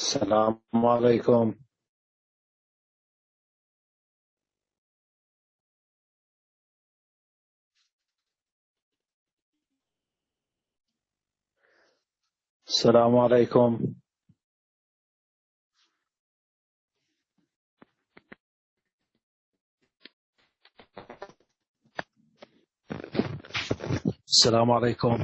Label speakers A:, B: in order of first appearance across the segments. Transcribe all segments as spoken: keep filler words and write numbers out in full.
A: السلام عليكم. السلام عليكم. السلام عليكم.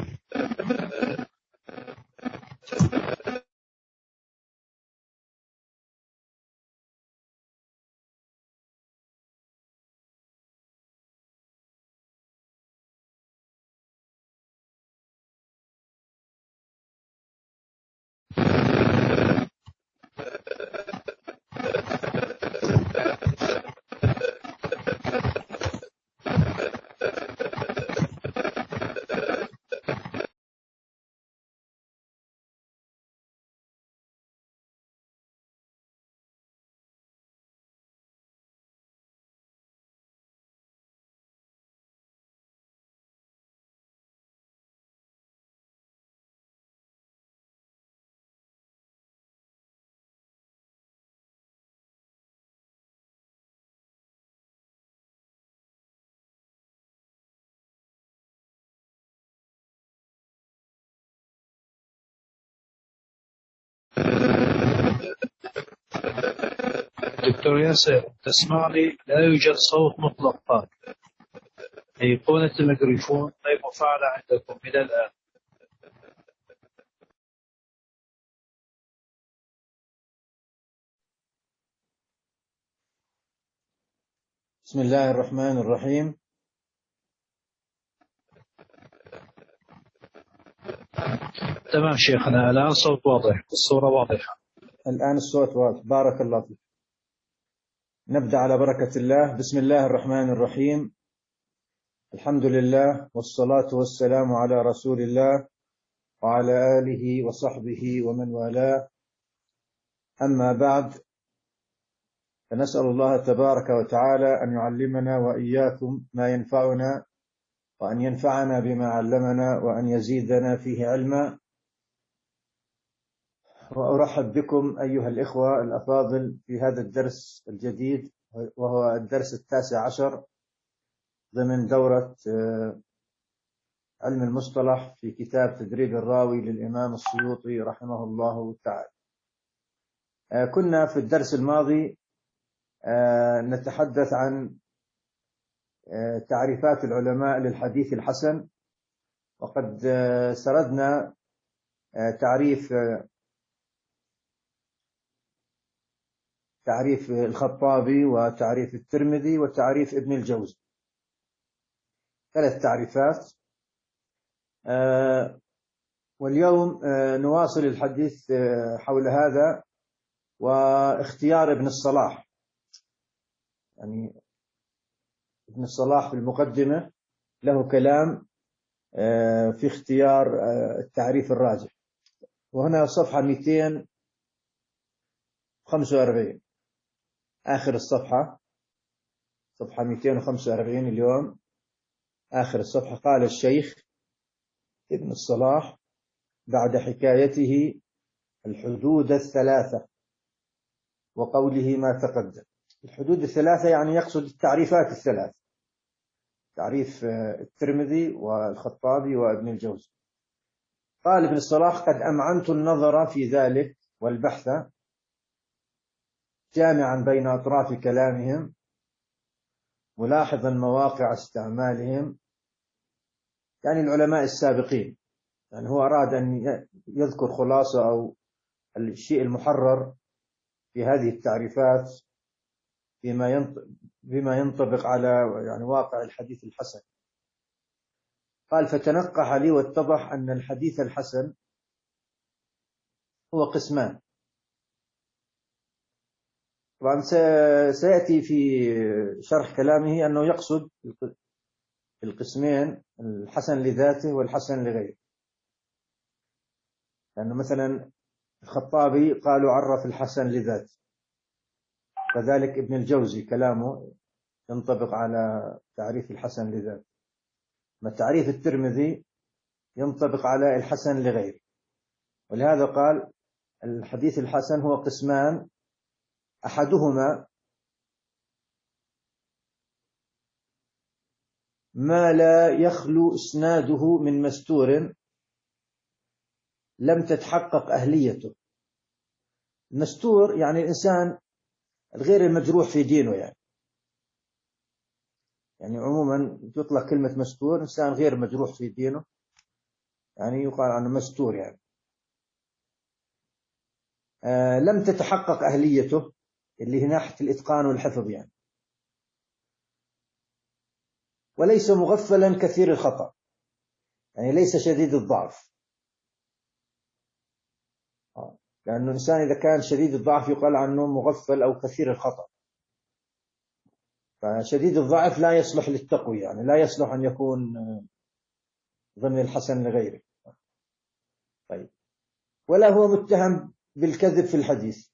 A: دكتور ياسر، تسمعني؟ لا يوجد صوت مطلقا. أيقونة الميكروفون غير مفعلة عندكم إلى الآن.
B: بسم الله الرحمن الرحيم.
A: تمام شيخنا، الآن صوت واضح، الصورة واضحة.
B: الآن الصوت واضح، بارك الله فيك. نبدأ على بركة الله. بسم الله الرحمن الرحيم. الحمد لله والصلاة والسلام على رسول الله وعلى آله وصحبه ومن والاه. أما بعد، فنسأل الله تبارك وتعالى أن يعلمنا وإياكم ما ينفعنا، وأن ينفعنا بما علمنا، وأن يزيدنا فيه علما. وأرحب بكم أيها الإخوة الأفاضل في هذا الدرس الجديد، وهو الدرس التاسع عشر ضمن دورة علم المصطلح في كتاب تدريب الراوي للإمام السيوطي رحمه الله تعالى. كنا في الدرس الماضي نتحدث عن تعريفات العلماء للحديث الحسن، وقد سردنا تعريف تعريف الخطابي وتعريف الترمذي وتعريف ابن الجوزي، ثلاث تعريفات. واليوم نواصل الحديث حول هذا واختيار ابن الصلاح. يعني ابن الصلاح في المقدمة له كلام في اختيار التعريف الراجح. وهنا صفحة مئتين وخمسة وأربعين، آخر الصفحة، صفحة مئتين وخمسة وأربعين اليوم، آخر الصفحة. قال الشيخ ابن الصلاح بعد حكايته الحدود الثلاثة وقوله ما تقدم. الحدود الثلاثة يعني يقصد التعريفات الثلاث، تعريف الترمذي والخطابي وابن الجوزي. قال ابن الصلاح قد أمعنت النظر في ذلك والبحث، جامعا بين أطراف كلامهم، ملاحظا مواقع استعمالهم، يعني العلماء السابقين. يعني هو أراد أن يذكر خلاصة أو الشيء المحرر في هذه التعريفات بما بما ينطبق على يعني واقع الحديث الحسن. قال فتنقح لي واتضح أن الحديث الحسن هو قسمان. طبعا سيأتي في شرح كلامه أنه يقصد القسمين، الحسن لذاته والحسن لغيره. لأنه مثلا الخطابي قالوا عرف الحسن لذاته، كذلك ابن الجوزي كلامه ينطبق على تعريف الحسن لذاته، ما تعريف الترمذي ينطبق على الحسن لغيره. ولهذا قال الحديث الحسن هو قسمان، أحدهما ما لا يخلو إسناده من مستور لم تتحقق أهليته. المستور يعني الإنسان الغير المجروح في دينه، يعني يعني عموما تطلق كلمة مستور إنسان غير مجروح في دينه، يعني يقال عنه مستور يعني. آه لم تتحقق أهليته اللي هي ناحية الإتقان والحفظ يعني. وليس مغفلا كثير الخطأ، يعني ليس شديد الضعف. آه. لأنه الإنسان إذا كان شديد الضعف يقال عنه مغفل أو كثير الخطأ. فشديد الضعف لا يصلح للتقوية، يعني لا يصلح أن يكون ضمن الحسن لغيره. طيب، ولا هو متهم بالكذب في الحديث،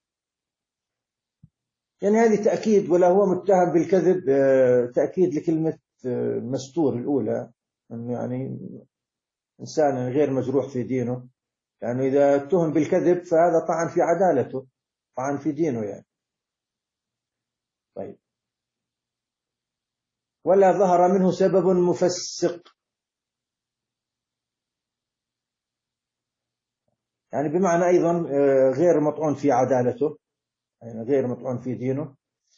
B: يعني هذه تأكيد. ولا هو متهم بالكذب تأكيد لكلمة مستور الأولى، أنه يعني إنسان غير مجروح في دينه، يعني إذا اتهم بالكذب فهذا طعن في عدالته، طعن في دينه يعني. طيب، ولا ظهر منه سبب مفسق، يعني بمعنى أيضا غير مطعون في عدالته، يعني غير مطعون في دينه.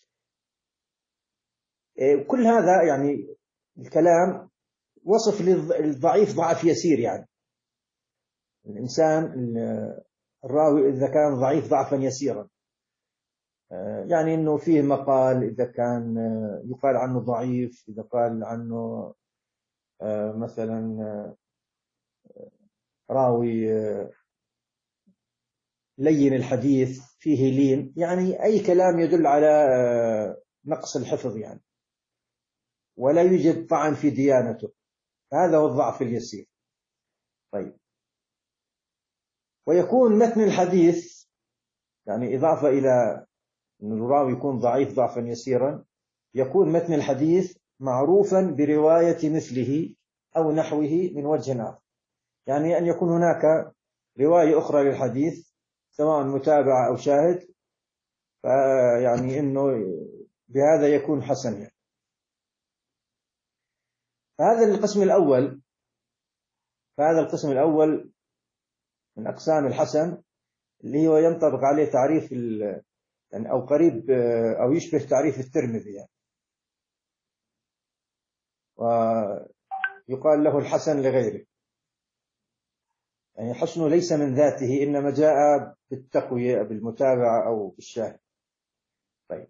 B: كل هذا يعني الكلام وصف للضعيف ضعف يسير، يعني الإنسان الراوي إذا كان ضعيف ضعفا يسيرا، يعني إنه فيه مقال، إذا كان يقال عنه ضعيف، إذا قال عنه مثلا راوي لين الحديث فيه لين، يعني أي كلام يدل على نقص الحفظ يعني، ولا يوجد طعن في ديانته، هذا هو الضعف اليسير. طيب، ويكون متن الحديث يعني إضافة إلى أن الراوي يكون ضعيف ضعفا يسيرا، يكون متن الحديث معروفا برواية مثله أو نحوه من وجه آخر، يعني أن يكون هناك رواية أخرى للحديث سواء متابعة أو شاهد، فيعني أنه بهذا يكون حسن يعني. فهذا القسم الأول فهذا القسم الأول من أقسام الحسن، اللي هو ينطبق عليه تعريف يعني أو قريب أو يشبه تعريف الترمذي يعني. ويقال له الحسن لغيره، يعني حسنه ليس من ذاته، إنما جاء بالتقوية بالمتابعة أو بالشاهد. طيب،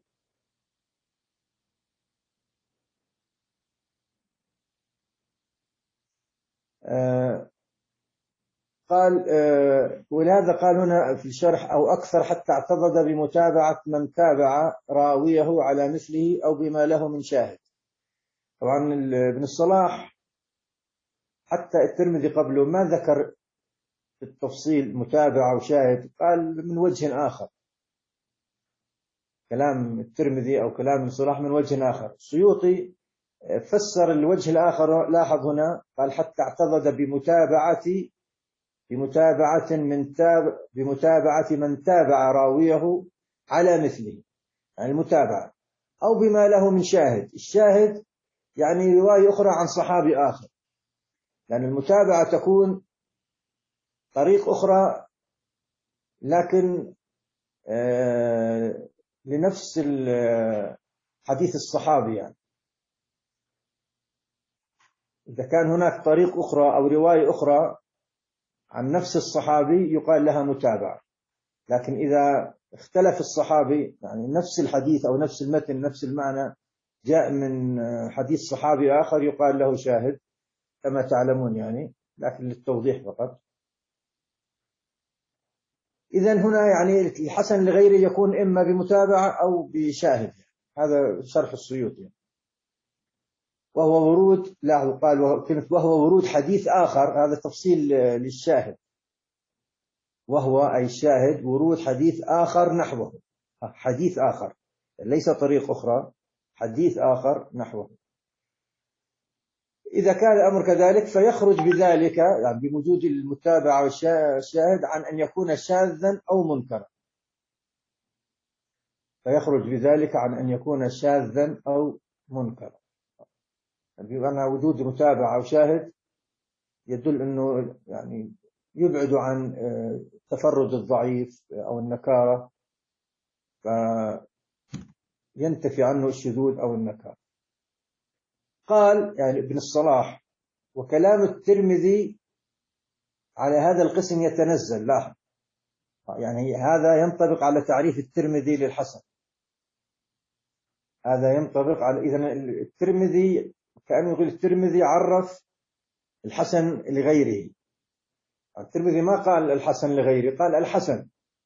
B: آه قال آه ولهذا قال هنا في الشرح أو أكثر حتى اعتضد بمتابعة من تابع راويه على مثله أو بما له من شاهد. طبعا ابن الصلاح حتى الترمذي قبله ما ذكر التفصيل متابعة وشاهد، قال من وجه آخر، كلام الترمذي أو كلام ابن صلاح من وجه آخر. السيوطي فسر الوجه الآخر، لاحظ هنا قال حتى اعتضد بمتابعة بمتابعة من تاب بمتابعة من تابع راويه على مثله، يعني المتابعة أو بما له من شاهد. الشاهد يعني رواية أخرى عن صحابي آخر، لأن يعني المتابعة تكون طريق أخرى لكن آه لنفس حديث الصحابي، يعني إذا كان هناك طريق أخرى أو رواية أخرى عن نفس الصحابي يقال لها متابعة. لكن إذا اختلف الصحابي، يعني نفس الحديث أو نفس المتن نفس المعنى جاء من حديث صحابي آخر، يقال له شاهد كما تعلمون يعني، لكن للتوضيح فقط. إذن هنا يعني الحسن لغيره يكون إما بمتابعة أو بشاهد، هذا شرح السيوطي. وهو ورود، لا قال وهو ورود حديث آخر، هذا تفصيل للشاهد. وهو أي الشاهد ورود حديث آخر نحوه، حديث آخر ليس طريق أخرى، حديث آخر نحوه. إذا كان الأمر كذلك فيخرج بذلك يعني بوجود المتابعة والشاهد عن أن يكون شاذا أو منكرا، فيخرج بذلك عن أن يكون شاذا أو منكرا، بمعنى وجود متابعة أو شاهد يدل أنه يعني يبعد عن تفرد الضعيف أو النكارة، فينتفي عنه الشذوذ أو النكارة. قال يعني ابن الصلاح: وكلام الترمذي على هذا القسم يتنزل. لاحظ يعني هذا ينطبق على تعريف الترمذي للحسن، هذا ينطبق على إذن الترمذي كأنه يقول الترمذي عرف الحسن لغيره، الترمذي ما قال الحسن لغيره، قال الحسن،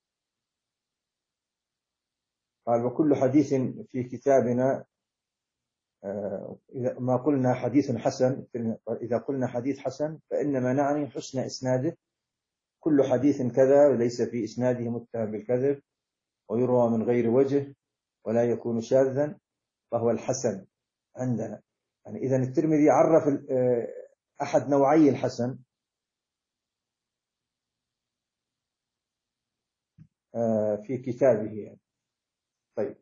B: قال وكل حديث في كتابنا إذا ما قلنا حديث حسن، إذا قلنا حديث حسن فإنما نعني حسن إسناده، كل حديث كذا وليس في إسناده متهم بالكذب ويروى من غير وجه ولا يكون شاذا فهو الحسن عندنا. يعني إذن الترمذي عرف أحد نوعي الحسن في كتابه يعني. طيب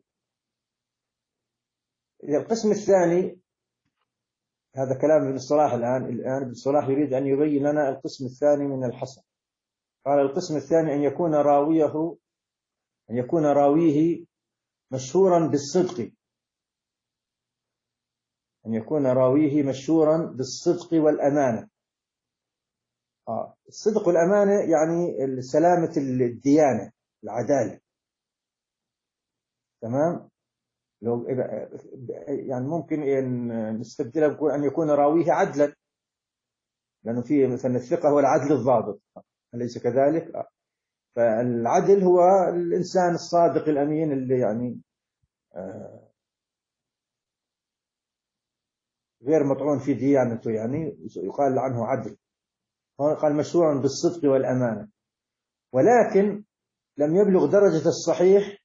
B: القسم الثاني، هذا كلام ابن الصلاح الآن الآن ابن الصلاح يريد أن يبين لنا القسم الثاني من الحسن. قال القسم الثاني أن يكون راويه أن يكون راويه مشهورا بالصدق، أن يكون راويه مشهورا بالصدق والأمانة. آه. الصدق والأمانة يعني سلامة الديانة، العدالة، تمام. لو يعني ممكن أن نستبدلها أن يكون راويه عدلا، لأنه في مثلا الثقة هو العدل الضابط، أليس كذلك؟ آه. فالعدل هو الإنسان الصادق الأمين اللي يعني آه غير مطعون في ديانته، يعني يقال عنه عدل. قال مشهورا بالصدق والأمانة، ولكن لم يبلغ درجة الصحيح،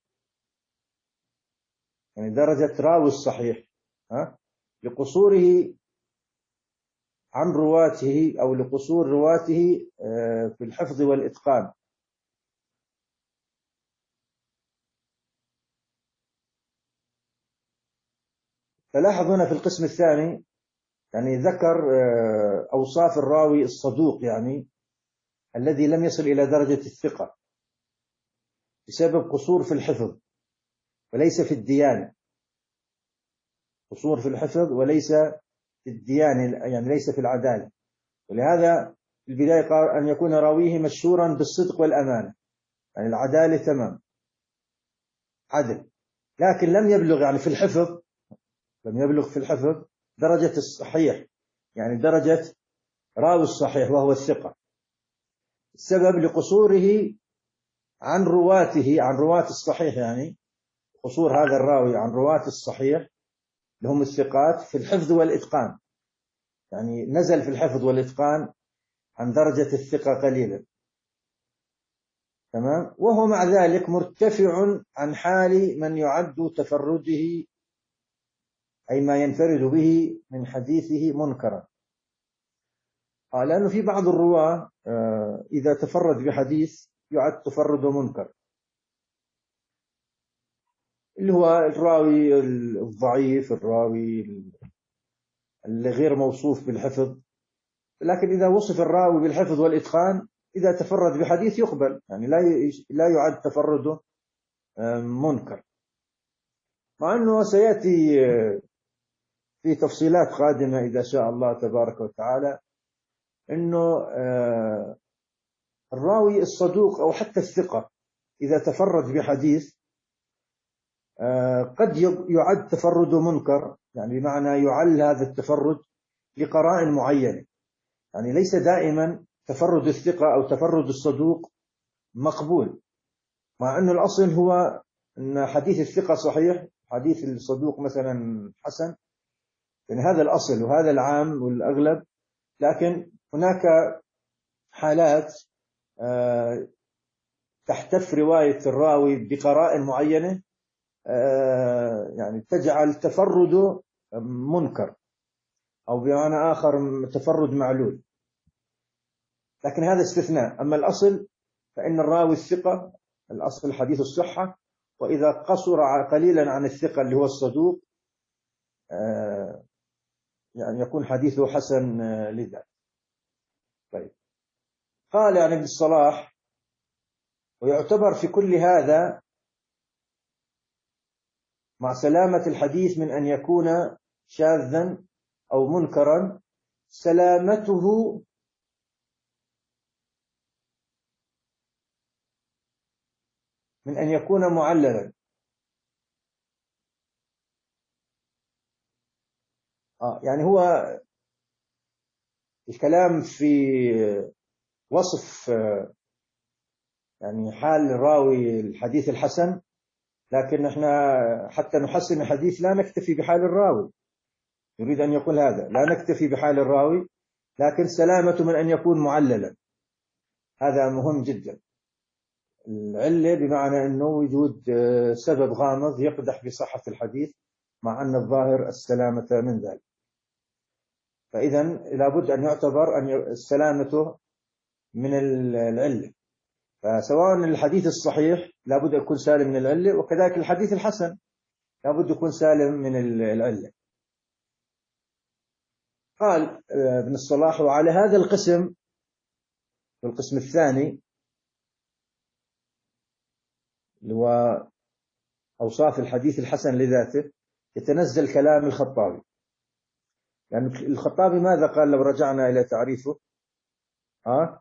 B: يعني درجة راوي الصحيح، ها، لقصوره عن رواته أو لقصور رواته في الحفظ والإتقان. فلاحظ هنا في القسم الثاني يعني ذكر أوصاف الراوي الصدوق، يعني الذي لم يصل إلى درجة الثقة بسبب قصور في الحفظ وليس في الديانة، قصور في الحفظ وليس في الديانة، يعني ليس في العدالة. ولهذا في البداية قال أن يكون راويه مشهورا بالصدق والأمانة، يعني العدالة تمام، عدل، لكن لم يبلغ يعني في الحفظ، لم يبلغ في الحفظ درجة الصحيح، يعني درجة راوي الصحيح وهو الثقة، السبب لقصوره عن رواته، عن رواة الصحيح، يعني قصور هذا الراوي عن رواة الصحيح لهم الثقات في الحفظ والإتقان، يعني نزل في الحفظ والإتقان عن درجة الثقة قليلا، تمام. وهو مع ذلك مرتفع عن حال من يعد تفرده أي ما ينفرد به من حديثه منكرا. آه لأنه في بعض الرواة آه إذا تفرد بحديث يعد تفرده منكر، اللي هو الراوي الضعيف، الراوي اللي غير موصوف بالحفظ. لكن إذا وصف الراوي بالحفظ والإتقان إذا تفرد بحديث يقبل، يعني لا لا يعد تفرده منكر، مع أنه سيأتي في تفصيلات قادمة إذا شاء الله تبارك وتعالى أنه الراوي الصدوق أو حتى الثقة إذا تفرد بحديث قد يعد تفرده منكر، يعني بمعنى يعل هذا التفرد لقرائن معينة، يعني ليس دائما تفرد الثقة أو تفرد الصدوق مقبول، مع أن الأصل هو أن حديث الثقة صحيح، حديث الصدوق مثلا حسن، يعني هذا الأصل وهذا العام والأغلب. لكن هناك حالات تحتف رواية الراوي بقرائن معينة يعني تجعل تفرده منكر، أو بمعنى آخر تفرد معلول، لكن هذا استثناء. أما الأصل فإن الراوي الثقة، الأصل حديث الصحة، وإذا قصر قليلا عن الثقة اللي هو الصدوق يعني يكون حديثه حسن لذا. طيب، قال يعني ابن الصلاح: ويعتبر في كل هذا مع سلامة الحديث من أن يكون شاذا أو منكرا سلامته من أن يكون معللا. آه يعني هو الكلام في وصف يعني حال راوي الحديث الحسن، لكن احنا حتى نحسن الحديث لا نكتفي بحال الراوي، يريد أن يقول هذا، لا نكتفي بحال الراوي لكن سلامته من أن يكون معللا. هذا مهم جدا. العلة بمعنى أنه وجود سبب غامض يقدح بصحة الحديث، مع أن الظاهر السلامة من ذلك. فإذا لابد أن يعتبر أن السلامة من العلة، فسواء الحديث الصحيح لابد أن يكون سالم من العلة، وكذلك الحديث الحسن لابد يكون سالم من العلة. قال ابن الصلاح: وعلى هذا القسم، القسم الثاني اللي هو أوصاف الحديث الحسن لذاته، يتنزل كلام الخطابي. يعني الخطابي ماذا قال لو رجعنا إلى تعريفه؟ ها؟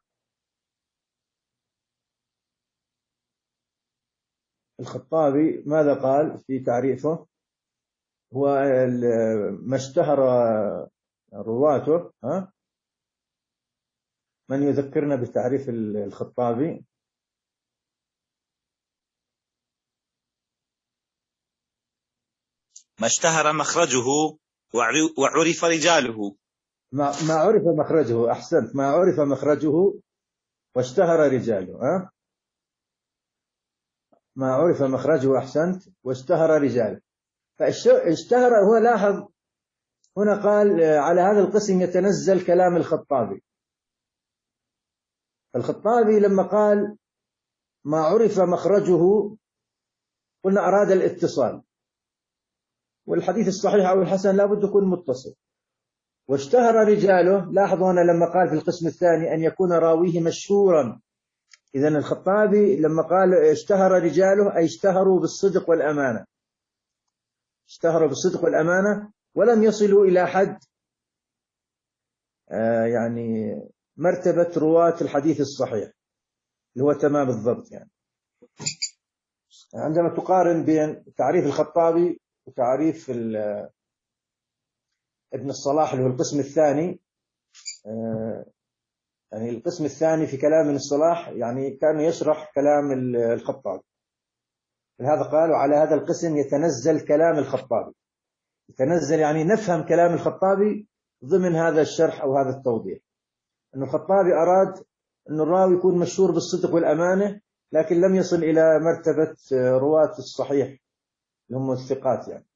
B: الخطابي ماذا قال في تعريفه؟ هو ما اشتهر رواته. ها؟ من يذكرنا بتعريف الخطابي؟
C: ما اشتهر مخرجه وعرف رجاله.
B: ما ما عرف مخرجه. أحسنت، ما عرف مخرجه واشتهر رجاله. ها؟ ما عرف مخرجه، أحسنت، واشتهر رجاله. فاشتهر هو، لاحظ هنا قال على هذا القسم يتنزل كلام الخطابي. الخطابي لما قال ما عرف مخرجه قلنا أراد الاتصال، والحديث الصحيح أو الحسن لا بد يكون متصل. واشتهر رجاله، لاحظوا هنا لما قال في القسم الثاني أن يكون راويه مشهورا. إذن الخطابي لما قال اشتهر رجاله أي اشتهروا بالصدق والأمانة، اشتهروا بالصدق والأمانة ولم يصلوا إلى حد آه يعني مرتبة رواة الحديث الصحيح اللي هو تمام الضبط. يعني عندما تقارن بين تعريف الخطابي وتعريف ابن الصلاح اللي هو القسم الثاني، آه يعني القسم الثاني في كلام ابن الصلاح يعني كان يشرح كلام الخطابي، لهذا قال وعلى هذا القسم يتنزل كلام الخطابي. يتنزل يعني نفهم كلام الخطابي ضمن هذا الشرح أو هذا التوضيح. أن الخطابي أراد أن الراوي يكون مشهور بالصدق والأمانة، لكن لم يصل إلى مرتبة رواة الصحيح اللي هم الثقات. يعني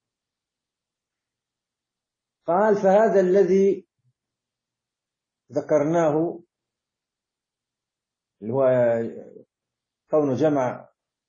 B: قال فهذا الذي ذكرناه اللي هو كونه جمع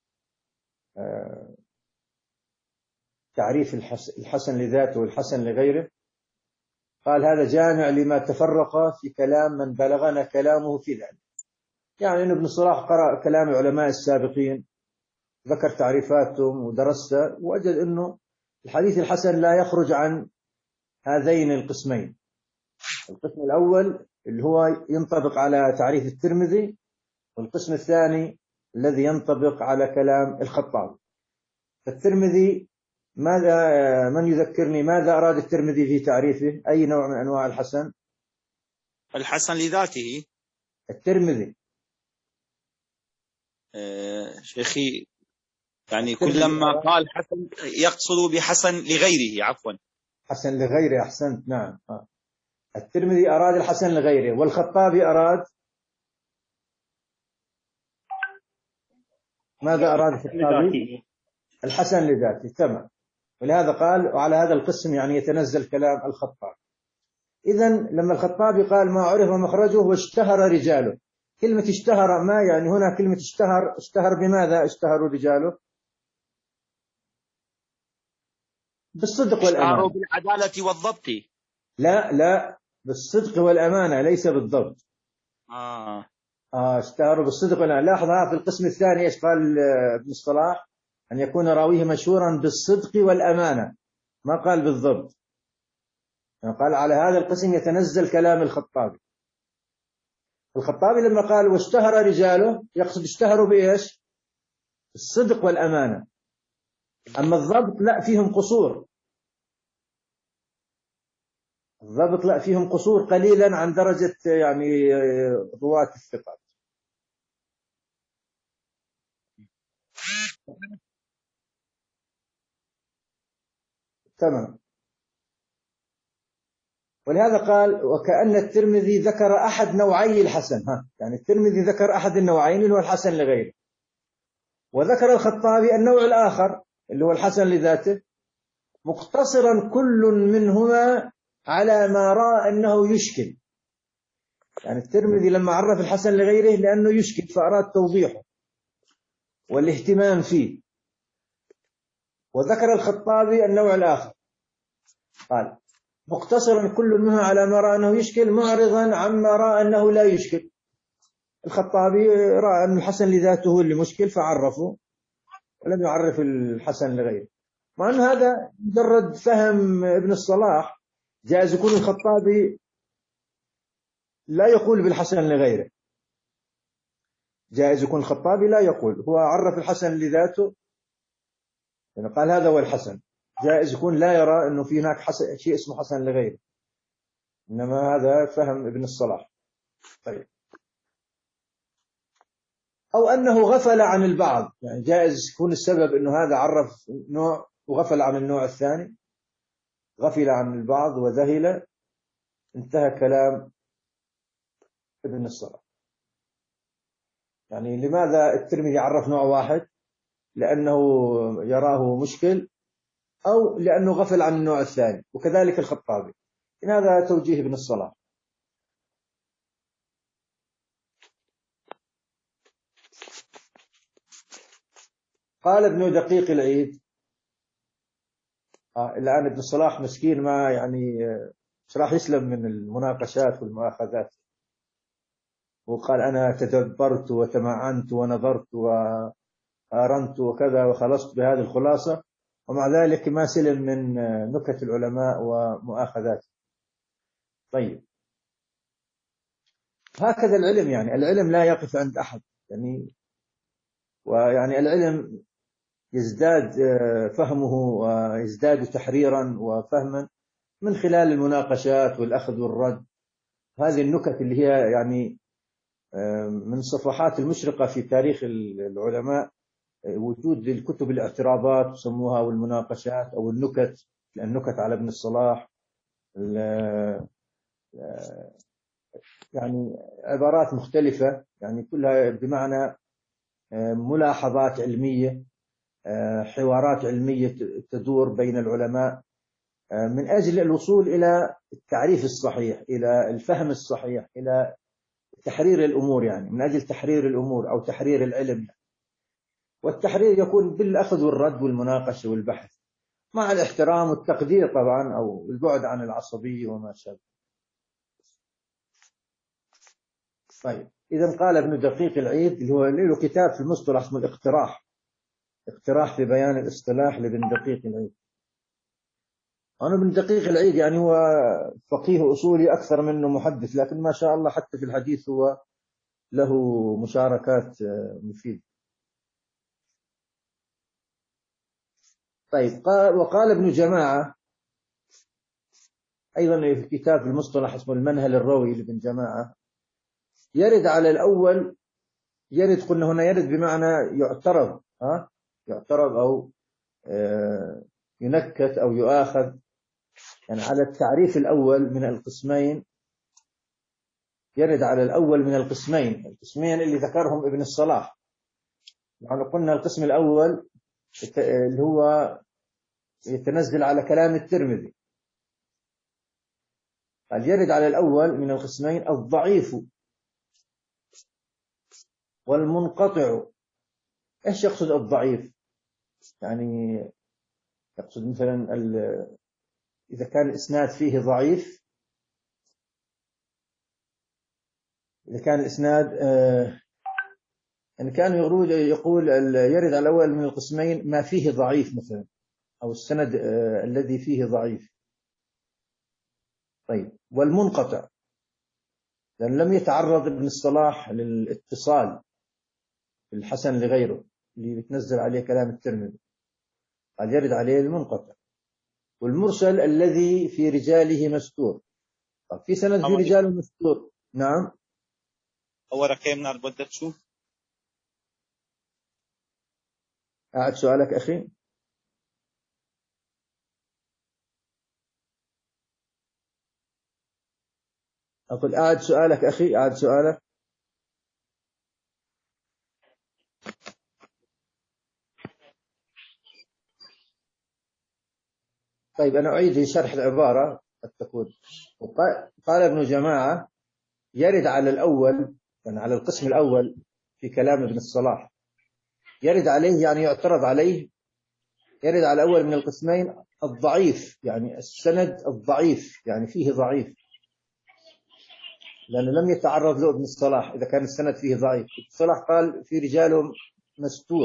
B: تعريف الحسن لذاته والحسن لغيره، قال هذا جامع لما تفرق في كلام من بلغنا كلامه في ذلك. يعني ابن الصلاح قرأ كلام العلماء السابقين، ذكر تعريفاتهم ودرسها، ووجد أنه الحديث الحسن لا يخرج عن هذين القسمين. القسم الأول اللي هو ينطبق على تعريف الترمذي، والقسم الثاني الذي ينطبق على كلام الخطابي. الترمذي ماذا من يذكرني ماذا أراد الترمذي في تعريفه؟ أي نوع من أنواع الحسن؟
C: الحسن لذاته.
B: الترمذي
C: آه شيخي يعني كلما قال حسن يقصد بحسن لغيره. عفوا
B: حسن لغيره. أحسنت، نعم. آه. الترمذي أراد الحسن لغيره، والخطابي أراد ماذا أراد الخطابي؟ الحسن لذاته. تمام. ولهذا قال وعلى هذا القسم يعني يتنزل كلام الخطابي. إذن لما الخطابي قال ما عرف مخرجه واشتهر رجاله، كلمة اشتهر ما يعني هنا كلمة اشتهر، اشتهر بماذا اشتهروا رجاله؟ بالصدق
C: اشتهروا
B: والأمانة.
C: بالعدالة والضبط.
B: لا لا، بالصدق والأمانة ليس بالضبط.
C: آه.
B: آه اشتهروا بالصدق والأمانة. لاحظها في القسم الثاني ايش قال ابن الصلاح؟ أن يكون راويه مشهورا بالصدق والأمانة، ما قال بالضبط. يعني قال على هذا القسم يتنزل كلام الخطابي. الخطابي لما قال واشتهر رجاله يقصد اشتهروا بإيش؟ الصدق والأمانة. أما الضبط لا، فيهم قصور. الضبط لا، فيهم قصور قليلا عن درجة يعني رواة الثقات. تمام. ولهذا قال وكأن الترمذي ذكر أحد نوعي الحسن. ها يعني الترمذي ذكر أحد النوعين اللي هو الحسن لغيره، وذكر الخطابي النوع الآخر اللي هو الحسن لذاته، مقتصرا كل منهما على ما رأى أنه يشكل. يعني الترمذي لما عرف الحسن لغيره لأنه يشكل فأراد توضيحه والاهتمام فيه، وذكر الخطابي النوع الآخر قال مقتصرا كل منها على ما رأى أنه يشكل، معرضا عما رأى أنه لا يشكل. الخطابي رأى أن الحسن لذاته اللي مشكل فعرفه ولم يعرف الحسن لغيره، مع أن هذا مجرد فهم ابن الصلاح. جائز يكون الخطابي لا يقول بالحسن لغيره، جائز يكون الخطابي لا يقول، هو عرف الحسن لذاته يعني قال هذا هو الحسن. جائز يكون لا يرى أنه في هناك حسن شيء اسمه حسن لغيره، إنما هذا فهم ابن الصلاح. طيب. أو أنه غفل عن البعض، يعني جائز يكون السبب أنه هذا عرف نوع وغفل عن النوع الثاني، غفل عن البعض وذهل. انتهى كلام ابن الصلاح. يعني لماذا الترمذي عرف نوع واحد؟ لأنه يراه مشكل، أو لأنه غفل عن النوع الثاني، وكذلك الخطابي. إن هذا توجيه ابن الصلاح. قال ابن دقيق العيد. آه الآن ابن الصلاح مسكين ما يعني مش راح يسلم من المناقشات والمؤاخذات، وقال أنا تدبرت وتمعنت ونظرت وآرنت وكذا وخلصت بهذه الخلاصة، ومع ذلك ما سلم من نكت العلماء ومؤاخذات. طيب، هكذا العلم، يعني العلم لا يقف عند أحد، يعني ويعني العلم يزداد فهمه ويزداد تحريرا وفهما من خلال المناقشات والأخذ والرد. هذه النكت اللي هي يعني من الصفحات المشرقة في تاريخ العلماء، وجود الكتب الاعتراضات يسموها والمناقشات أو النكت، النكت على ابن الصلاح، يعني عبارات مختلفة يعني كلها بمعنى ملاحظات علمية، حوارات علمية تدور بين العلماء من أجل الوصول إلى التعريف الصحيح، إلى الفهم الصحيح، إلى تحرير الأمور، يعني من أجل تحرير الأمور أو تحرير العلم يعني. والتحرير يكون بالأخذ والرد والمناقشة والبحث مع الاحترام والتقدير طبعا، أو البعد عن العصبية وما شابه. طيب، إذا قال ابن دقيق العيد اللي هو له كتاب في المصطلح اسمه الاقتراح، اقتراح في بيان الاصطلاح لابن دقيق العيد. أنا ابن دقيق العيد يعني هو فقيه أصولي أكثر منه محدث، لكن ما شاء الله حتى في الحديث هو له مشاركات مفيدة. طيب، قال وقال ابن جماعة أيضا في كتاب في المصطلح اسمه المنهل الروي لابن جماعة، يرد على الأول، يرد قلنا هنا يرد بمعنى يعترض، ها يعترض أو ينكت أو يؤاخذ، يعني على التعريف الأول من القسمين، يرد على الأول من القسمين القسمين اللي ذكرهم ابن الصلاح. يعني قلنا القسم الأول اللي هو يتنزل على كلام الترمذي، قال يرد على الأول من القسمين الضعيف والمنقطع. إيش يقصد الضعيف؟ يعني يقصد مثلا إذا كان الإسناد فيه ضعيف، إذا كان الإسناد آه يعني كان يقول يقول يرد على الأول من القسمين ما فيه ضعيف مثلا، أو السند آه الذي فيه ضعيف. طيب، والمنقطع لأن لم يتعرض ابن الصلاح للاتصال الحسن لغيره اللي بتنزل عليه كلام الترمذي، قال يرد عليه المنقطع. والمرسل الذي في رجاله مستور. طب في سند في رجاله مستور. نعم.
C: أولا كيف من البدت شو
B: أعد سؤالك أخي. أقول أعد سؤالك أخي، أعد سؤالك. طيب أنا أعيد شرح العبارة قد تكون. قال ابن جماعة يرد على الأول، يعني على القسم الأول في كلام ابن الصلاح، يرد عليه يعني يعترض عليه، يرد على الأول من القسمين الضعيف، يعني السند الضعيف يعني فيه ضعيف، لأنه لم يتعرض له ابن الصلاح. إذا كان السند فيه ضعيف، ابن الصلاح قال في رجاله مستور،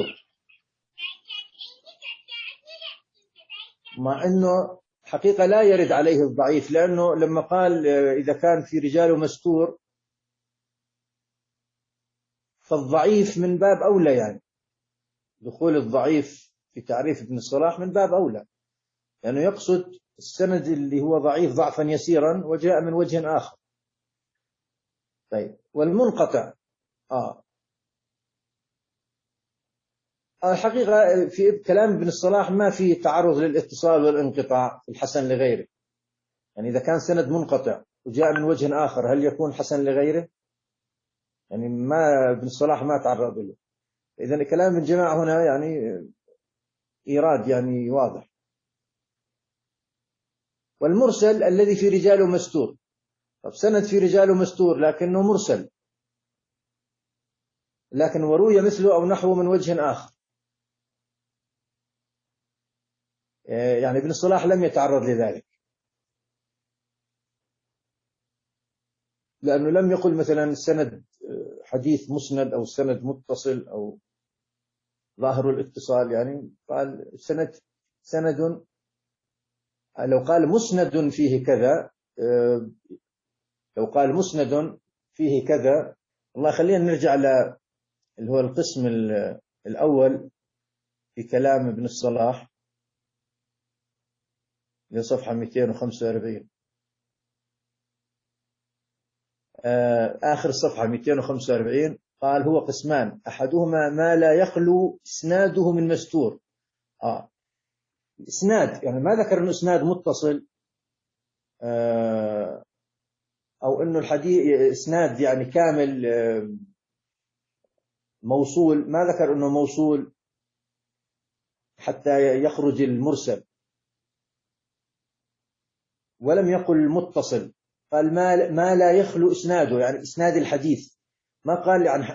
B: مع أنه حقيقة لا يرد عليه الضعيف، لأنه لما قال إذا كان في رجاله مستور فالضعيف من باب أولى، يعني دخول الضعيف في تعريف ابن الصلاح من باب أولى، لأنه يعني يقصد السند اللي هو ضعيف ضعفا يسيرا وجاء من وجه آخر. طيب، والمنقطع آه الحقيقة في كلام ابن الصلاح ما في تعرض للاتصال والانقطاع في الحسن لغيره. يعني إذا كان سند منقطع وجاء من وجه آخر هل يكون حسن لغيره؟ يعني ما ابن الصلاح ما تعرض له. إذن كلام ابن جماعة هنا يعني إيراد يعني واضح. والمرسل الذي في رجاله مستور. طب سند في رجاله مستور لكنه مرسل، لكن وروي مثله أو نحوه من وجه آخر. يعني ابن الصلاح لم يتعرض لذلك، لأنه لم يقل مثلا السند حديث مسند أو السند متصل أو ظاهر الاتصال. يعني قال سند سند لو قال مسند فيه كذا، لو قال مسند فيه كذا. والله خلينا نرجع ل اللي هو القسم الأول في كلام ابن الصلاح لصفحة مئتين وخمسة وأربعين، آخر الصفحة مئتين وخمسة وأربعين. قال هو قسمان أحدهما ما لا يخلو إسناده من مستور. آه إسناد يعني ما ذكر أنه إسناد متصل آه أو أنه الحديث إسناد يعني كامل آه موصول، ما ذكر أنه موصول حتى يخرج المرسل، ولم يقل متصل. قال ما ما لا يخلو إسناده، يعني إسناد الحديث، ما قال عن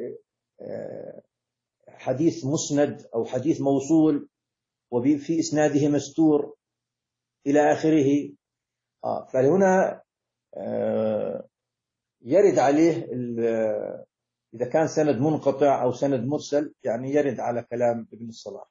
B: حديث مسند أو حديث موصول وفي إسناده مستور إلى آخره. آه فهنا آه يرد عليه إذا كان سند منقطع أو سند مرسل، يعني يرد على كلام ابن الصلاح.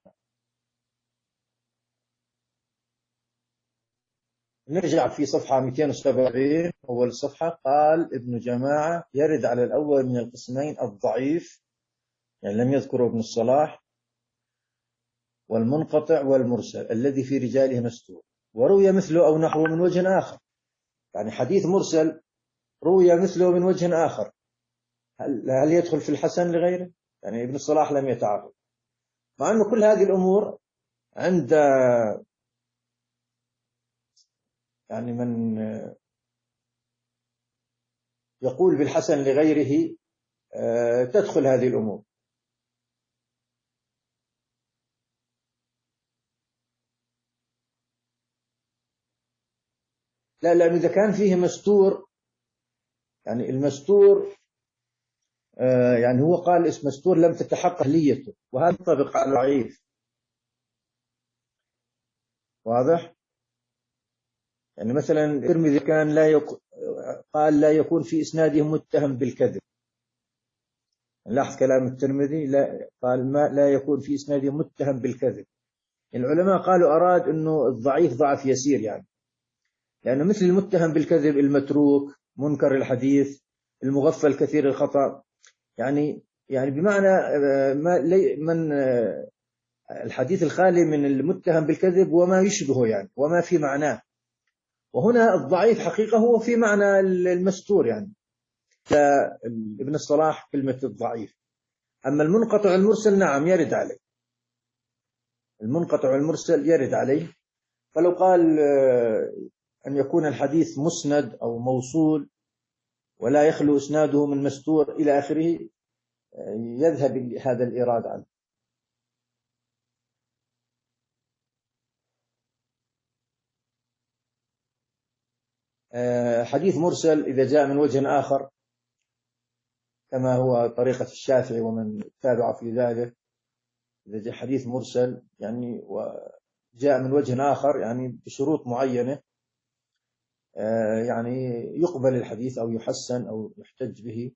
B: نرجع في صفحة مئتين وسبعين أول صفحة. قال ابن جماعة يرد على الأول من القسمين الضعيف، يعني لم يذكره ابن الصلاح، والمنقطع والمرسل الذي في رجاله مستور، وروي مثله أو نحوه من وجه آخر. يعني حديث مرسل روي مثله من وجه آخر، هل, هل يدخل في الحسن لغيره؟ يعني ابن الصلاح لم يتعرض، مع أن كل هذه الأمور عند يعني من يقول بالحسن لغيره تدخل هذه الأمور. لا، لأن إذا كان فيه مستور، يعني المستور آه يعني هو قال اسم مستور لم تتحقق أهليته، وهذا ينطبق على الضعيف. واضح؟ يعني مثلا الترمذي كان لا يق... قال لا يكون في إسناده متهم بالكذب. لاحظ كلام الترمذي، لا قال ما لا يكون في إسناده متهم بالكذب. العلماء قالوا أراد أنه الضعيف ضعف يسير، يعني لأنه مثل المتهم بالكذب المتروك منكر الحديث المغفل كثير الخطأ، يعني يعني بمعنى ما لي من الحديث الخالي من المتهم بالكذب وما يشبهه، يعني وما في معناه. وهنا الضعيف حقيقة هو في معنى المستور، يعني ابن الصلاح كلمة الضعيف. أما المنقطع المرسل نعم يرد عليه، المنقطع المرسل يرد عليه. فلو قال أن يكون الحديث مسند أو موصول ولا يخلو إسناده من مستور إلى آخره، يذهب هذا الإيراد عنه. حديث مرسل إذا جاء من وجه آخر كما هو طريقة الشافعي ومن تابع في ذلك، إذا جاء حديث مرسل يعني وجاء من وجه آخر يعني بشروط معينة، يعني يقبل الحديث أو يحسن أو يحتج به.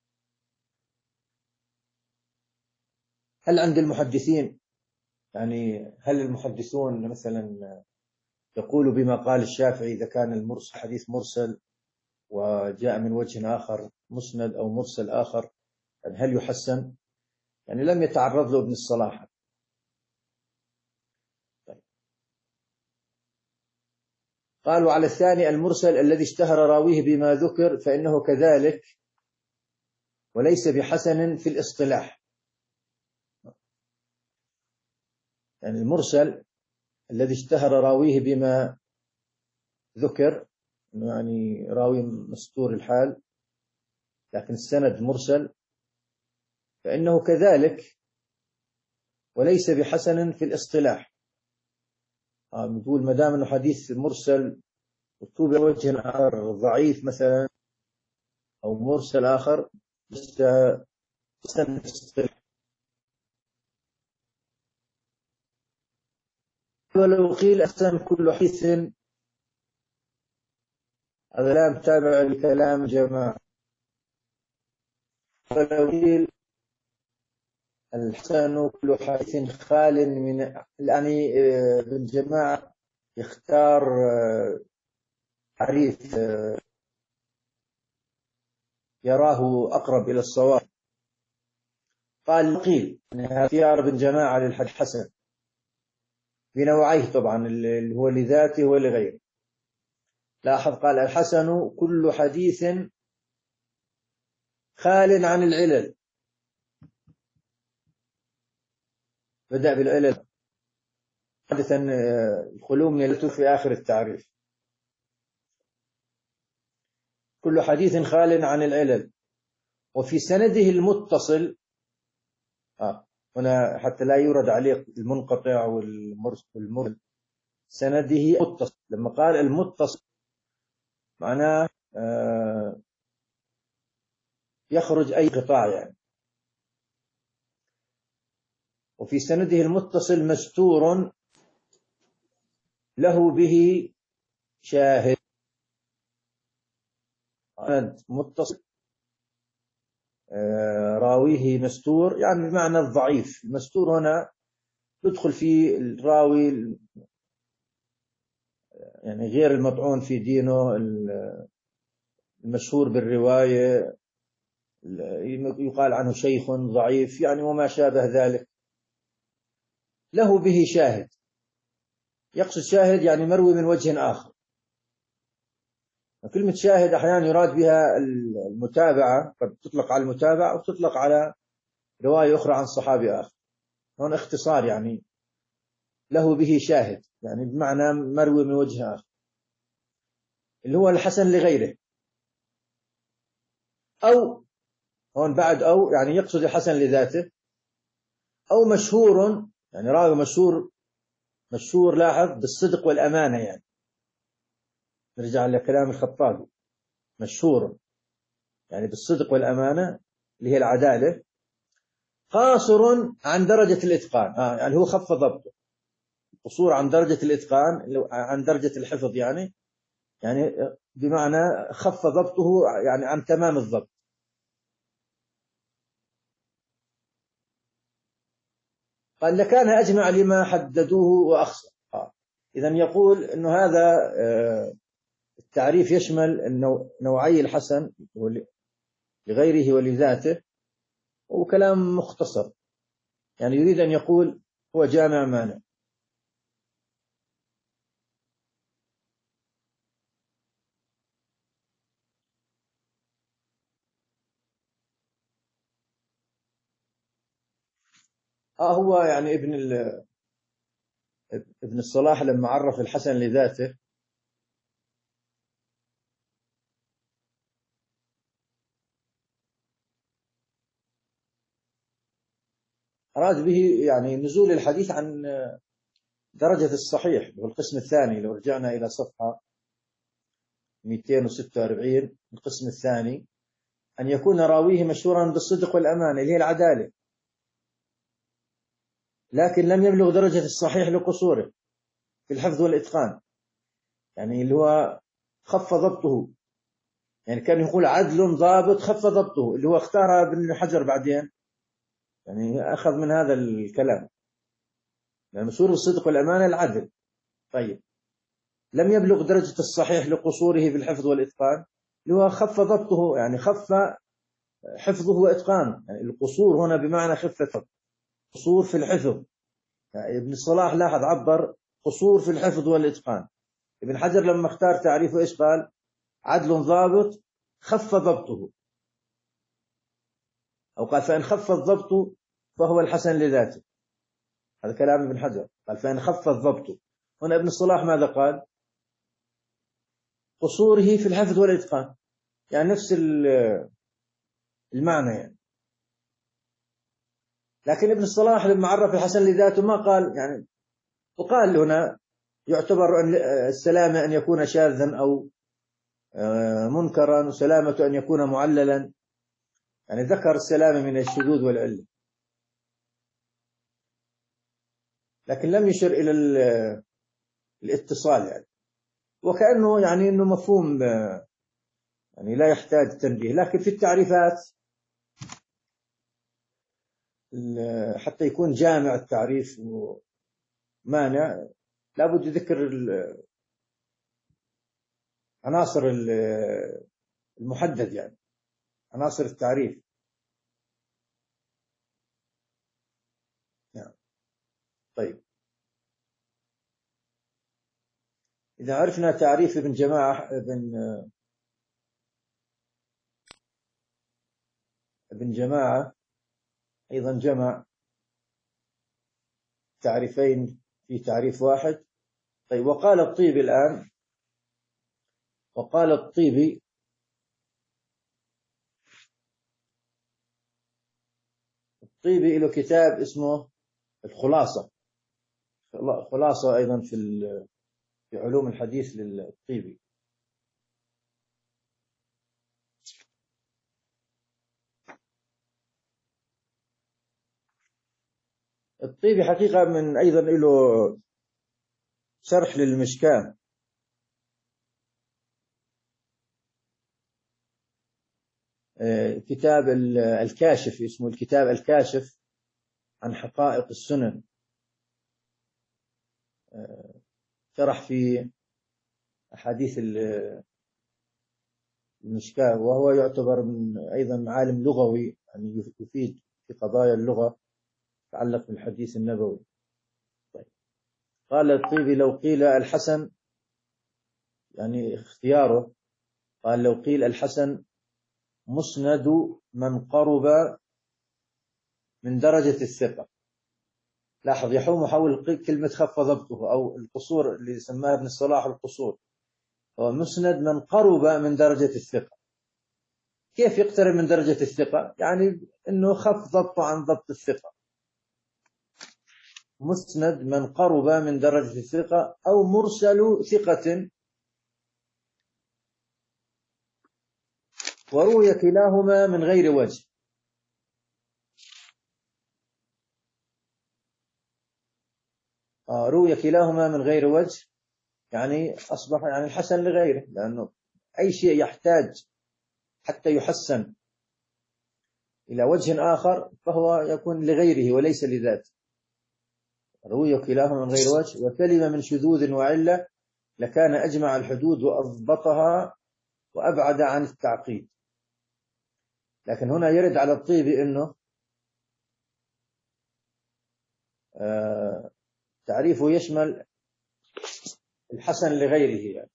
B: هل عند المحدثين يعني هل المحدثون مثلا يقول بما قال الشافعي إذا كان المرسل حديث مرسل وجاء من وجه آخر مسند أو مرسل آخر، يعني هل يحسن؟ يعني لم يتعرض له ابن الصلاح. طيب. قالوا على الثاني المرسل الذي اشتهر راويه بما ذكر فإنه كذلك وليس بحسن في الاصطلاح. يعني المرسل الذي اشتهر راويه بما ذكر، يعني راوي مستور الحال لكن السند مرسل، فإنه كذلك وليس بحسن في الاصطلاح. آه بتقول ما دام انه حديث مرسل وتوب وجه آخر ضعيف مثلا أو مرسل آخر بس حسن في الاصطلاح. ولو قيل أحسن كل حديث، هذا لا متابع لكلام جماعة. ولو قيل الحسن كل حديث خال من، يعني بالجماعة يختار حديث يراه أقرب إلى الصواب. قال قيل اختيار ابن جماعة للحديث حسن بنوعيه طبعا اللي هو لذاته ولغيره. لاحظ قال الحسن كل حديث خال عن العلل، بدأ بالعلل حدثا الخلو من العلل في آخر التعريف. كل حديث خال عن العلل وفي سنده المتصل، آه هنا حتى لا يورد عليه المنقطع والمرسل، سنده متصل. لما قال المتصل معناه آه يخرج أي قطاع يعني. وفي سنده المتصل مستور له به شاهد. سند متصل آه راويه مستور، يعني بمعنى الضعيف. المستور هنا يدخل في الراوي يعني غير المطعون في دينه، المشهور بالرواية، يقال عنه شيخ ضعيف يعني وما شابه ذلك. له به شاهد، يقصد شاهد يعني مروي من وجه آخر. كلمة شاهد أحيانا يراد بها المتابعة، قد تطلق على المتابعة أو تطلق على رواية أخرى عن صحابي آخر. هون اختصار يعني له به شاهد يعني بمعنى مروي من وجه آخر، اللي هو الحسن لغيره. أو هون بعد أو يعني يقصد الحسن لذاته، أو مشهور يعني راوي مشهور، مشهور لاحظ بالصدق والأمانة، يعني نرجع لكلام الخطابي مشهور يعني بالصدق والأمانة اللي هي العدالة، قاصر عن درجة الإتقان. آه يعني هو خف ضبطه، قصور عن درجة الإتقان عن درجة الحفظ، يعني يعني بمعنى خف ضبطه يعني عن تمام الضبط. قال لكان أجمع لما حددوه وأخصر. آه. إذن يقول أنه هذا آه التعريف يشمل نوعي الحسن لغيره ولذاته، وكلام مختصر، يعني يريد أن يقول هو جامع مانع. آه هو يعني ابن ابن الصلاح لما عرف الحسن لذاته أراد به يعني نزول الحديث عن درجة الصحيح، والقسم الثاني لو رجعنا إلى صفحة مئتين وستة وأربعين القسم الثاني، أن يكون راويه مشهورا بالصدق والأمانة اللي هي العدالة، لكن لم يبلغ درجة الصحيح لقصوره في الحفظ والإتقان، يعني اللي هو خف ضبطه، يعني كان يقول عدل ضابط خف ضبطه، اللي هو اختارها ابن حجر بعدين، يعني أخذ من هذا الكلام، يعني مشهور بالصدق والأمانة العدل. طيب لم يبلغ درجة الصحيح لقصوره في الحفظ والإتقان، اللي هو خف ضبطه، يعني خف حفظه وإتقانه، يعني القصور هنا بمعنى خفة قصور في الحفظ. يعني ابن الصلاح لاحظ عبر قصور في الحفظ والإتقان. ابن حجر لما اختار تعريفه إيش قال؟ عدل ضابط خف ضبطه، أو قال فإن خف الضبط فهو الحسن لذاته. هذا كلام ابن حجر، قال فإن خف الضبط. هنا ابن الصلاح ماذا قال؟ قصوره في الحفظ والإتقان، يعني نفس المعنى يعني. لكن ابن الصلاح لما عرف الحسن لذاته ما قال يعني، وقال هنا يعتبر أن السلامة أن يكون شاذا أو منكرا، وسلامة أن يكون معللا، يعني ذكر السلامة من الشذوذ والعلة، لكن لم يشر إلى الاتصال، يعني وكأنه يعني أنه مفهوم يعني لا يحتاج تنبيه. لكن في التعريفات حتى يكون جامع التعريف ومانع لابد ذكر عناصر المحدد، يعني عناصر التعريف. يعني طيب إذا عرفنا تعريف ابن جماعة ابن ابن جماعة أيضا جمع تعريفين في تعريف واحد. طيب وقال الطيبي الآن، وقال الطيبي الطيبي له كتاب اسمه الخلاصة، خلاصة أيضا في في علوم الحديث للطيبي. الطيبي حقيقة من أيضا له شرح للمشكاة، كتاب الكاشف، اسمه الكتاب الكاشف عن حقائق السنن، شرح في أحاديث المشكاة، وهو يعتبر من أيضا عالم لغوي، يعني يفيد في قضايا اللغة تتعلق بالحديث النبوي. طيب قال الطيبي لو قيل الحسن، يعني اختياره، قال لو قيل الحسن مسند من قرب من درجة الثقة. لاحظ يحوم حول كلمة خف ضبطه أو القصور اللي سماها ابن الصلاح القصور، هو مسند من قرب من درجة الثقة. كيف يقترب من درجة الثقة؟ يعني أنه خف ضبطه عن ضبط الثقة. مسند من قرب من درجة الثقة أو مرسل ثقة وروي كلاهما من غير وجه. آه روي كلاهما من غير وجه، يعني أصبح يعني الحسن لغيره، لأنه أي شيء يحتاج حتى يحسن إلى وجه آخر فهو يكون لغيره وليس لذاته. روي كلاهما من غير وجه، وسلم من شذوذ وعلة لكان أجمع الحدود وأضبطها وأبعد عن التعقيد. لكن هنا يرد على الطيبي أنه آه تعريفه يشمل الحسن لغيره، يعني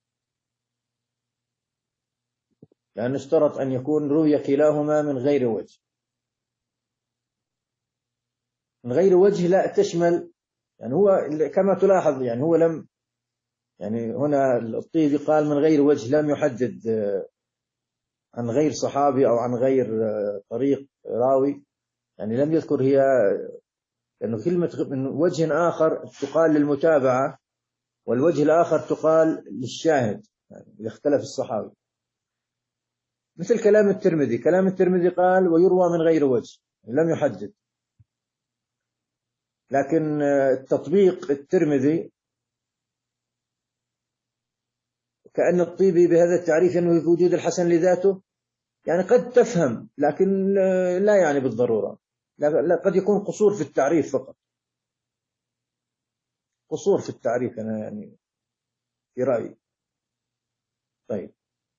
B: لأنه اشترط أن يكون روي كلاهما من غير وجه. من غير وجه لا تشمل، يعني هو كما تلاحظ يعني هو لم يعني هنا الطيبي قال من غير وجه، لم يحدد عن غير صحابي أو عن غير طريق راوي، يعني لم يذكر هي، لأنه كلمة من وجه آخر تقال للمتابعة، والوجه الآخر تقال للشاهد، يعني إذا اختلف الصحابي. مثل كلام الترمذي، كلام الترمذي قال ويروى من غير وجه، لم يحدد. لكن التطبيق الترمذي كأن الطيبي بهذا التعريف أنه في وجود الحسن لذاته، يعني قد تفهم لكن لا يعني بالضرورة، لا قد يكون قصور في التعريف فقط، قصور في التعريف أنا يعني في رأيي. طيب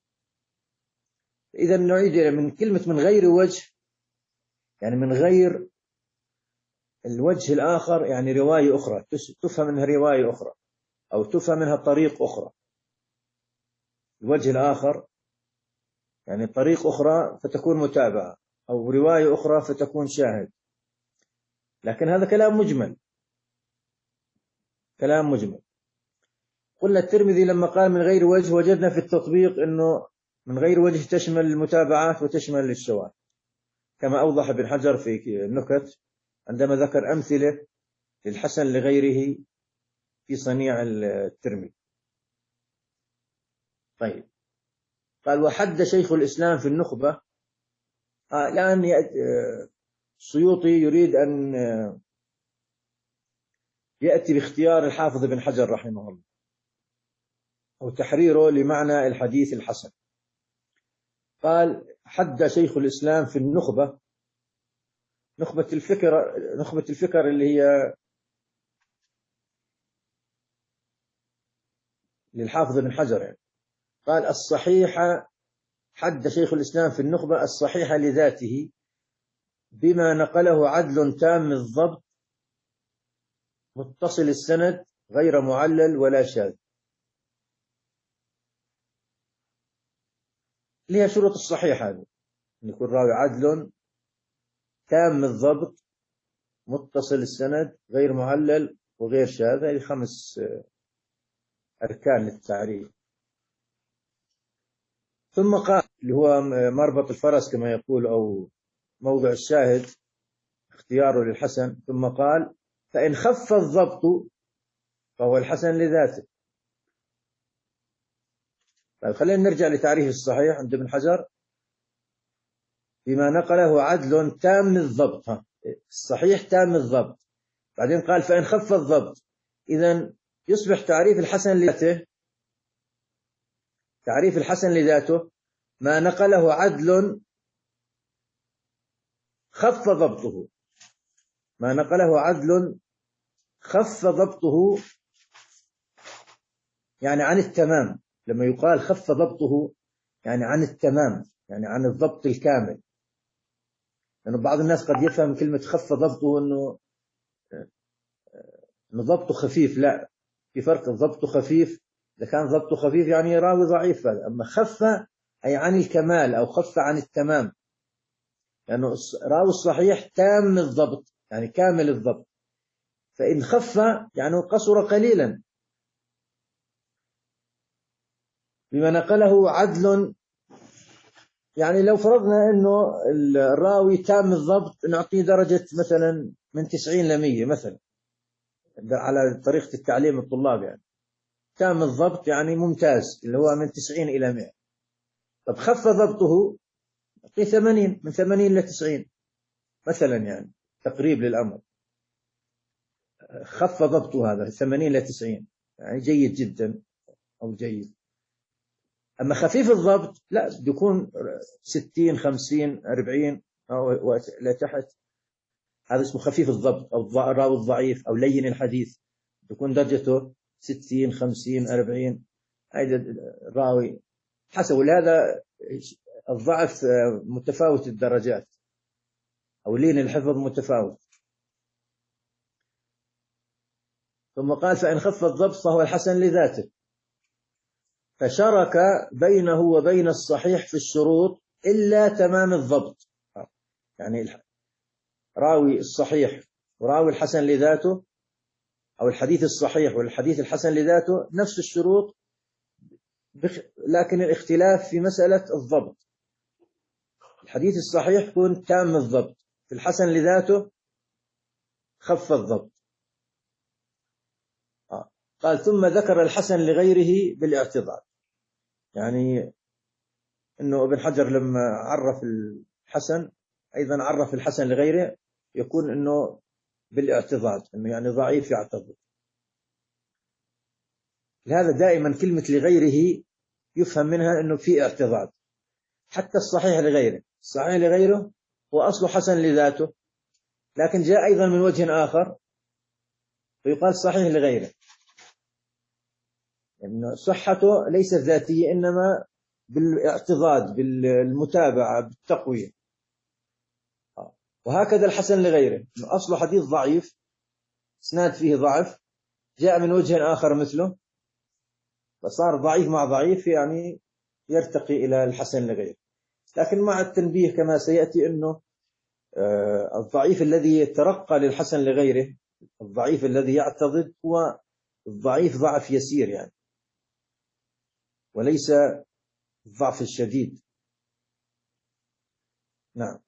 B: إذا نعيد من كلمة من غير وجه، يعني من غير الوجه الآخر، يعني رواية أخرى تفهم منها رواية أخرى أو تفهم منها طريق أخرى. الوجه الآخر يعني طريق أخرى فتكون متابعة، أو رواية أخرى فتكون شاهد. لكن هذا كلام مجمل، كلام مجمل. قلنا الترمذي لما قال من غير وجه وجدنا في التطبيق أنه من غير وجه تشمل المتابعات وتشمل الشواهد، كما أوضح ابن حجر في النكت عندما ذكر أمثلة للحسن لغيره في صنيع الترمذي. طيب قال وحد شيخ الإسلام في النخبة. آه الآن السيوطي يريد أن يأتي باختيار الحافظ ابن حجر رحمه الله أو تحريره لمعنى الحديث الحسن. قال حد شيخ الإسلام في النخبة، نخبة الفكر، نخبة الفكر اللي هي للحافظ ابن حجر يعني. قال الصحيحة، حد شيخ الإسلام في النخبة الصحيحة لذاته بما نقله عدل تام الضبط متصل السند غير معلل ولا شاذ. لها شروط الصحيح هذه، أن يكون راوي عدل تام الضبط متصل السند غير معلل وغير شاذ. هذه خمس أركان للتعريف. ثم قال اللي هو مربط الفرس كما يقول أو موضع الشاهد اختياره للحسن. ثم قال فإن خف الضبط فهو الحسن لذاته. طيب خلينا نرجع لتعريف الصحيح عند ابن حجر بما نقله عدل تام الضبط. ها. الصحيح تام الضبط، بعدين قال فإن خف الضبط، إذن يصبح تعريف الحسن لذاته، تعريف الحسن لذاته ما نقله عدل خف ضبطه، ما نقله عدل خف ضبطه يعني عن التمام. لما يقال خف ضبطه يعني عن التمام، يعني عن الضبط الكامل. لأنه يعني بعض الناس قد يفهم كلمة خف ضبطه أنه أنه ضبطه خفيف. لا، في فرق. الضبط خفيف إذا كان ضبطه خفيف يعني راوي ضعيف، أما خف أي عن الكمال أو خف عن التمام، لأنه يعني راوي الصحيح تام الضبط يعني كامل الضبط. فإن خف يعني قصر قليلا. بما نقله عدل، يعني لو فرضنا أنه الراوي تام الضبط نعطيه درجة مثلا من تسعين لمية مثلا على طريقة التعليم الطلاب، يعني تام الضبط يعني ممتاز اللي هو من تسعين إلى مئة. طب خف ضبطه في ثمانين، من ثمانين إلى تسعين مثلا، يعني تقريب للأمر. خف ضبطه هذا ثمانين إلى تسعين، يعني جيد جدا أو جيد. أما خفيف الضبط لا، بيكون ستين خمسين أربعين أو لا تحت، هذا اسمه خفيف الضبط، أو الراوي الضعيف أو لين الحديث، تكون درجته ستين خمسين أربعين. هذا الراوي حسب، هذا الضعف متفاوت الدرجات، أو لين الحفظ متفاوت. ثم قال فإن خف الضبط فهو الحسن لذاته، فشرك بينه وبين الصحيح في الشروط إلا تمام الضبط. يعني راوي الصحيح وراوي الحسن لذاته، أو الحديث الصحيح والحديث الحسن لذاته نفس الشروط، لكن الاختلاف في مسألة الضبط. الحديث الصحيح يكون تام الضبط، في الحسن لذاته خف الضبط. قال ثم ذكر الحسن لغيره بالاعتضاد، يعني أنه ابن حجر لما عرف الحسن أيضا عرف الحسن لغيره، يكون أنه بالاعتضاد، أنه يعني ضعيف يعتضد. لهذا دائما كلمة لغيره يفهم منها أنه في اعتضاد. حتى الصحيح لغيره، الصحيح لغيره هو أصله حسن لذاته، لكن جاء أيضا من وجه آخر فيقال صحيح لغيره، أن صحته ليست ذاتية، إنما بالاعتضاد، بالمتابعة، بالتقوية. وهكذا الحسن لغيره، أنه أصله حديث ضعيف، اسناد فيه ضعف، جاء من وجه آخر مثله، فصار ضعيف مع ضعيف، يعني يرتقي إلى الحسن لغيره. لكن مع التنبيه كما سيأتي أنه الضعيف الذي يترقى للحسن لغيره، الضعيف الذي يعتضد، هو الضعيف ضعف يسير يعني، وليس الضعف الشديد. نعم.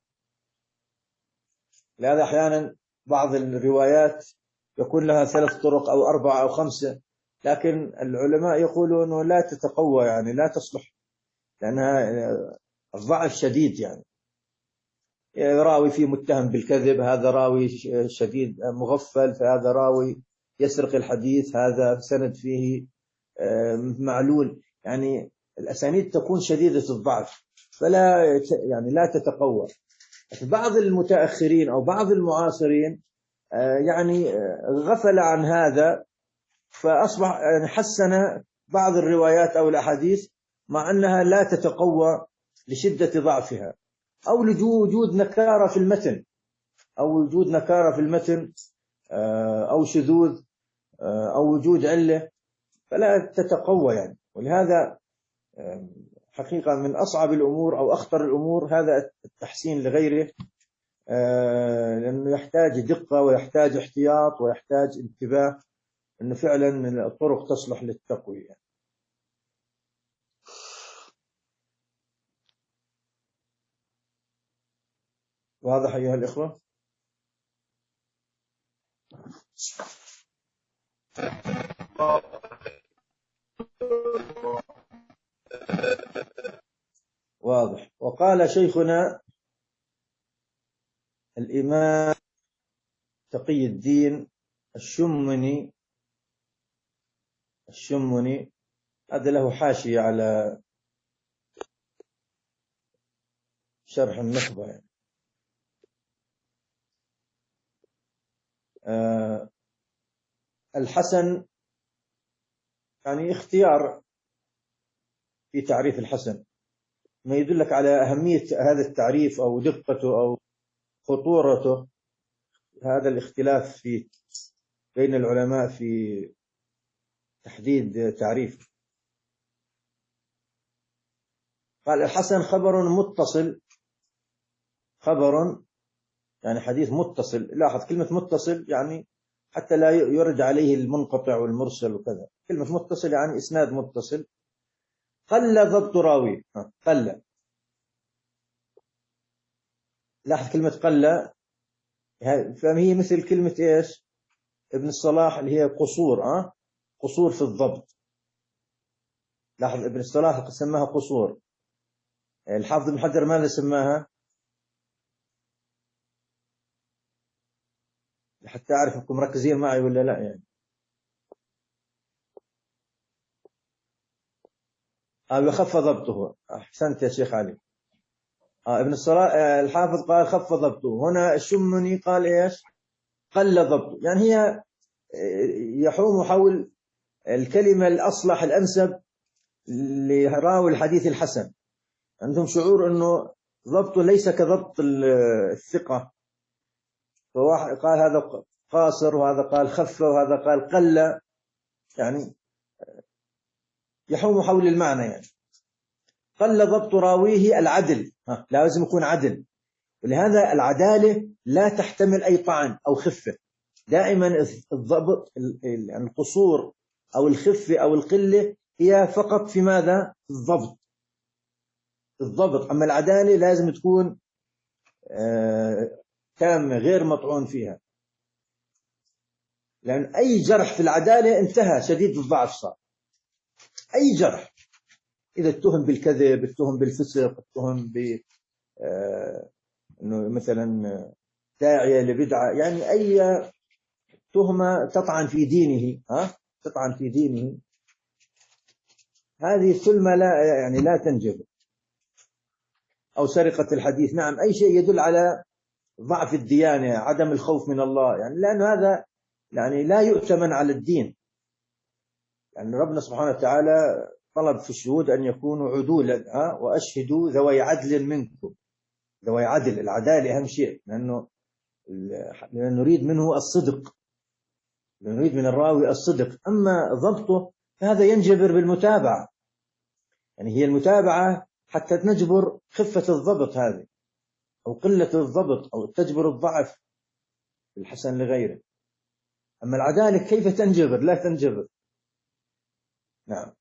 B: لهذا أحيانا بعض الروايات يكون لها ثلاث طرق أو أربعة أو خمسة، لكن العلماء يقولون أنه لا تتقوى، يعني لا تصلح، لأنها الضعف شديد. يعني راوي فيه متهم بالكذب، هذا راوي شديد مغفل، فهذا راوي يسرق الحديث، هذا سند فيه معلول، يعني الأسانيد تكون شديدة الضعف، فلا يعني لا تتقوى. بعض المتأخرين أو بعض المعاصرين يعني غفل عن هذا، فأصبح يعني حسن بعض الروايات أو الأحاديث مع أنها لا تتقوى لشدة ضعفها، أو لوجود نكارة في المتن، أو وجود نكارة في المتن، أو شذوذ، أو وجود علة، فلا تتقوى يعني. ولهذا حقيقة من أصعب الأمور أو أخطر الأمور هذا التحسين لغيره، لأنه يحتاج دقة ويحتاج احتياط ويحتاج انتباه، أنه فعلا الطرق تصلح للتقوية. واضح أيها الإخوة؟ واضح. وقال شيخنا الإمام تقي الدين الشمني الشمني هذا له حاشية على شرح النخبة يعني. آه الحسن يعني اختيار في تعريف الحسن، ما يدلك على أهمية هذا التعريف أو دقته أو خطورته، هذا الاختلاف في بين العلماء في تحديد تعريف. قال الحسن خبر متصل، خبر يعني حديث متصل. لاحظ كلمة متصل يعني حتى لا يرد عليه المنقطع والمرسل وكذا، كلمة متصل يعني إسناد متصل. قل ضبط راوي، قل، لاحظ كلمة قل، فهي مثل كلمة إيش ابن الصلاح اللي هي قصور، أه قصور في الضبط. لاحظ ابن الصلاح سماها قصور، الحافظ ابن حجر ماذا سماها؟ حتى أعرف أنكم مركزين معي ولا لا يعني. آه خف ضبطه. أحسنت يا شيخ علي. آه ابن الصلاح آه الحافظ قال خف ضبطه. هنا الشمني قال إيش؟ قل ضبطه. يعني هي يحوم حول الكلمة الأصلح الأنسب لراوي الحديث الحسن. عندهم شعور أنه ضبطه ليس كضبط الثقة، فواحد قال هذا قاصر وهذا قال خف وهذا قال قل، يعني يحوم حول المعنى. يعني قل ضبط راويه العدل، ها لازم يكون عدل، ولهذا العدالة لا تحتمل أي طعن أو خفة. دائما الضبط القصور أو الخفة أو القلة هي فقط في ماذا؟ الضبط الضبط أما العدالة لازم تكون تامة غير مطعون فيها، لأن أي جرح في العدالة انتهى شديد الضعف صار. أي جرح إذا اتهم بالكذب، اتهم بالفسق، اتهم ب إنه مثلا داعية لبدعة، يعني أي تهمة تطعن في دينه، ها تطعن في دينه، هذه الثلمة لا يعني لا تنجب. أو سرقة الحديث، نعم أي شيء يدل على ضعف الديانة، عدم الخوف من الله، يعني لأنه هذا يعني لا يؤتمن على الدين. يعني ربنا سبحانه وتعالى طلب في الشهود أن يكونوا عدولا، ها وأشهدوا ذوي عدل منكم. ذوي عدل، العدالة أهم شيء، لأنه لأن نريد منه الصدق، نريد من الراوي الصدق. أما ضبطه فهذا ينجبر بالمتابعة، يعني هي المتابعة حتى نجبر خفة الضبط هذه أو قلة الضبط أو تجبر الضعف الحسن لغيره. أما العدالة كيف تنجبر؟ لا تنجبر. نعم.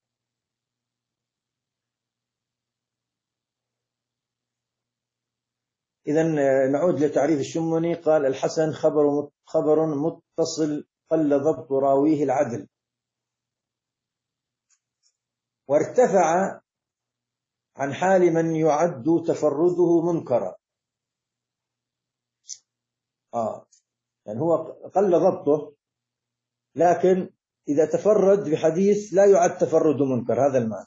B: إذن نعود لتعريف الشموني. قال الحسن خبر خبر متصل قل ضبط راويه العدل، وارتفع عن حال من يعد تفرده منكرا. آه يعني هو قل ضبطه، لكن إذا تفرد بحديث لا يعد تفرده منكر، هذا المعنى.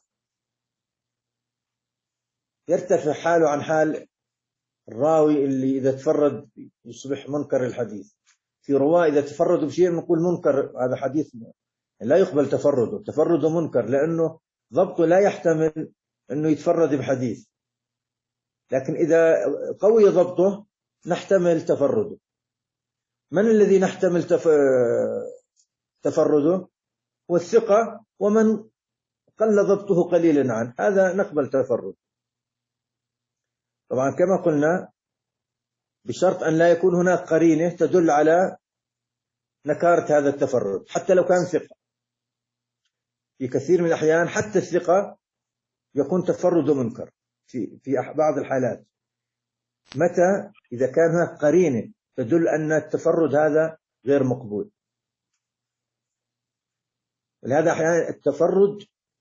B: يرتفع حاله عن حال الراوي اللي إذا تفرد يصبح منكر الحديث. في رواة إذا تفردوا بشيء نقول منكر، هذا حديث لا يقبل تفرده، تفرده منكر لأنه ضبطه لا يحتمل أنه يتفرد بحديث. لكن إذا قوي ضبطه نحتمل تفرده. من الذي نحتمل تف... تفرده؟ هو الثقة، ومن قل ضبطه قليلا عنه هذا نقبل تفرد. طبعا كما قلنا بشرط أن لا يكون هناك قرينة تدل على نكارة هذا التفرد حتى لو كان ثقة. في كثير من الأحيان حتى الثقة يكون تفرده منكر في في بعض الحالات. متى؟ إذا كان هناك قرينة تدل أن التفرد هذا غير مقبول. ولهذا أحيانا التفرد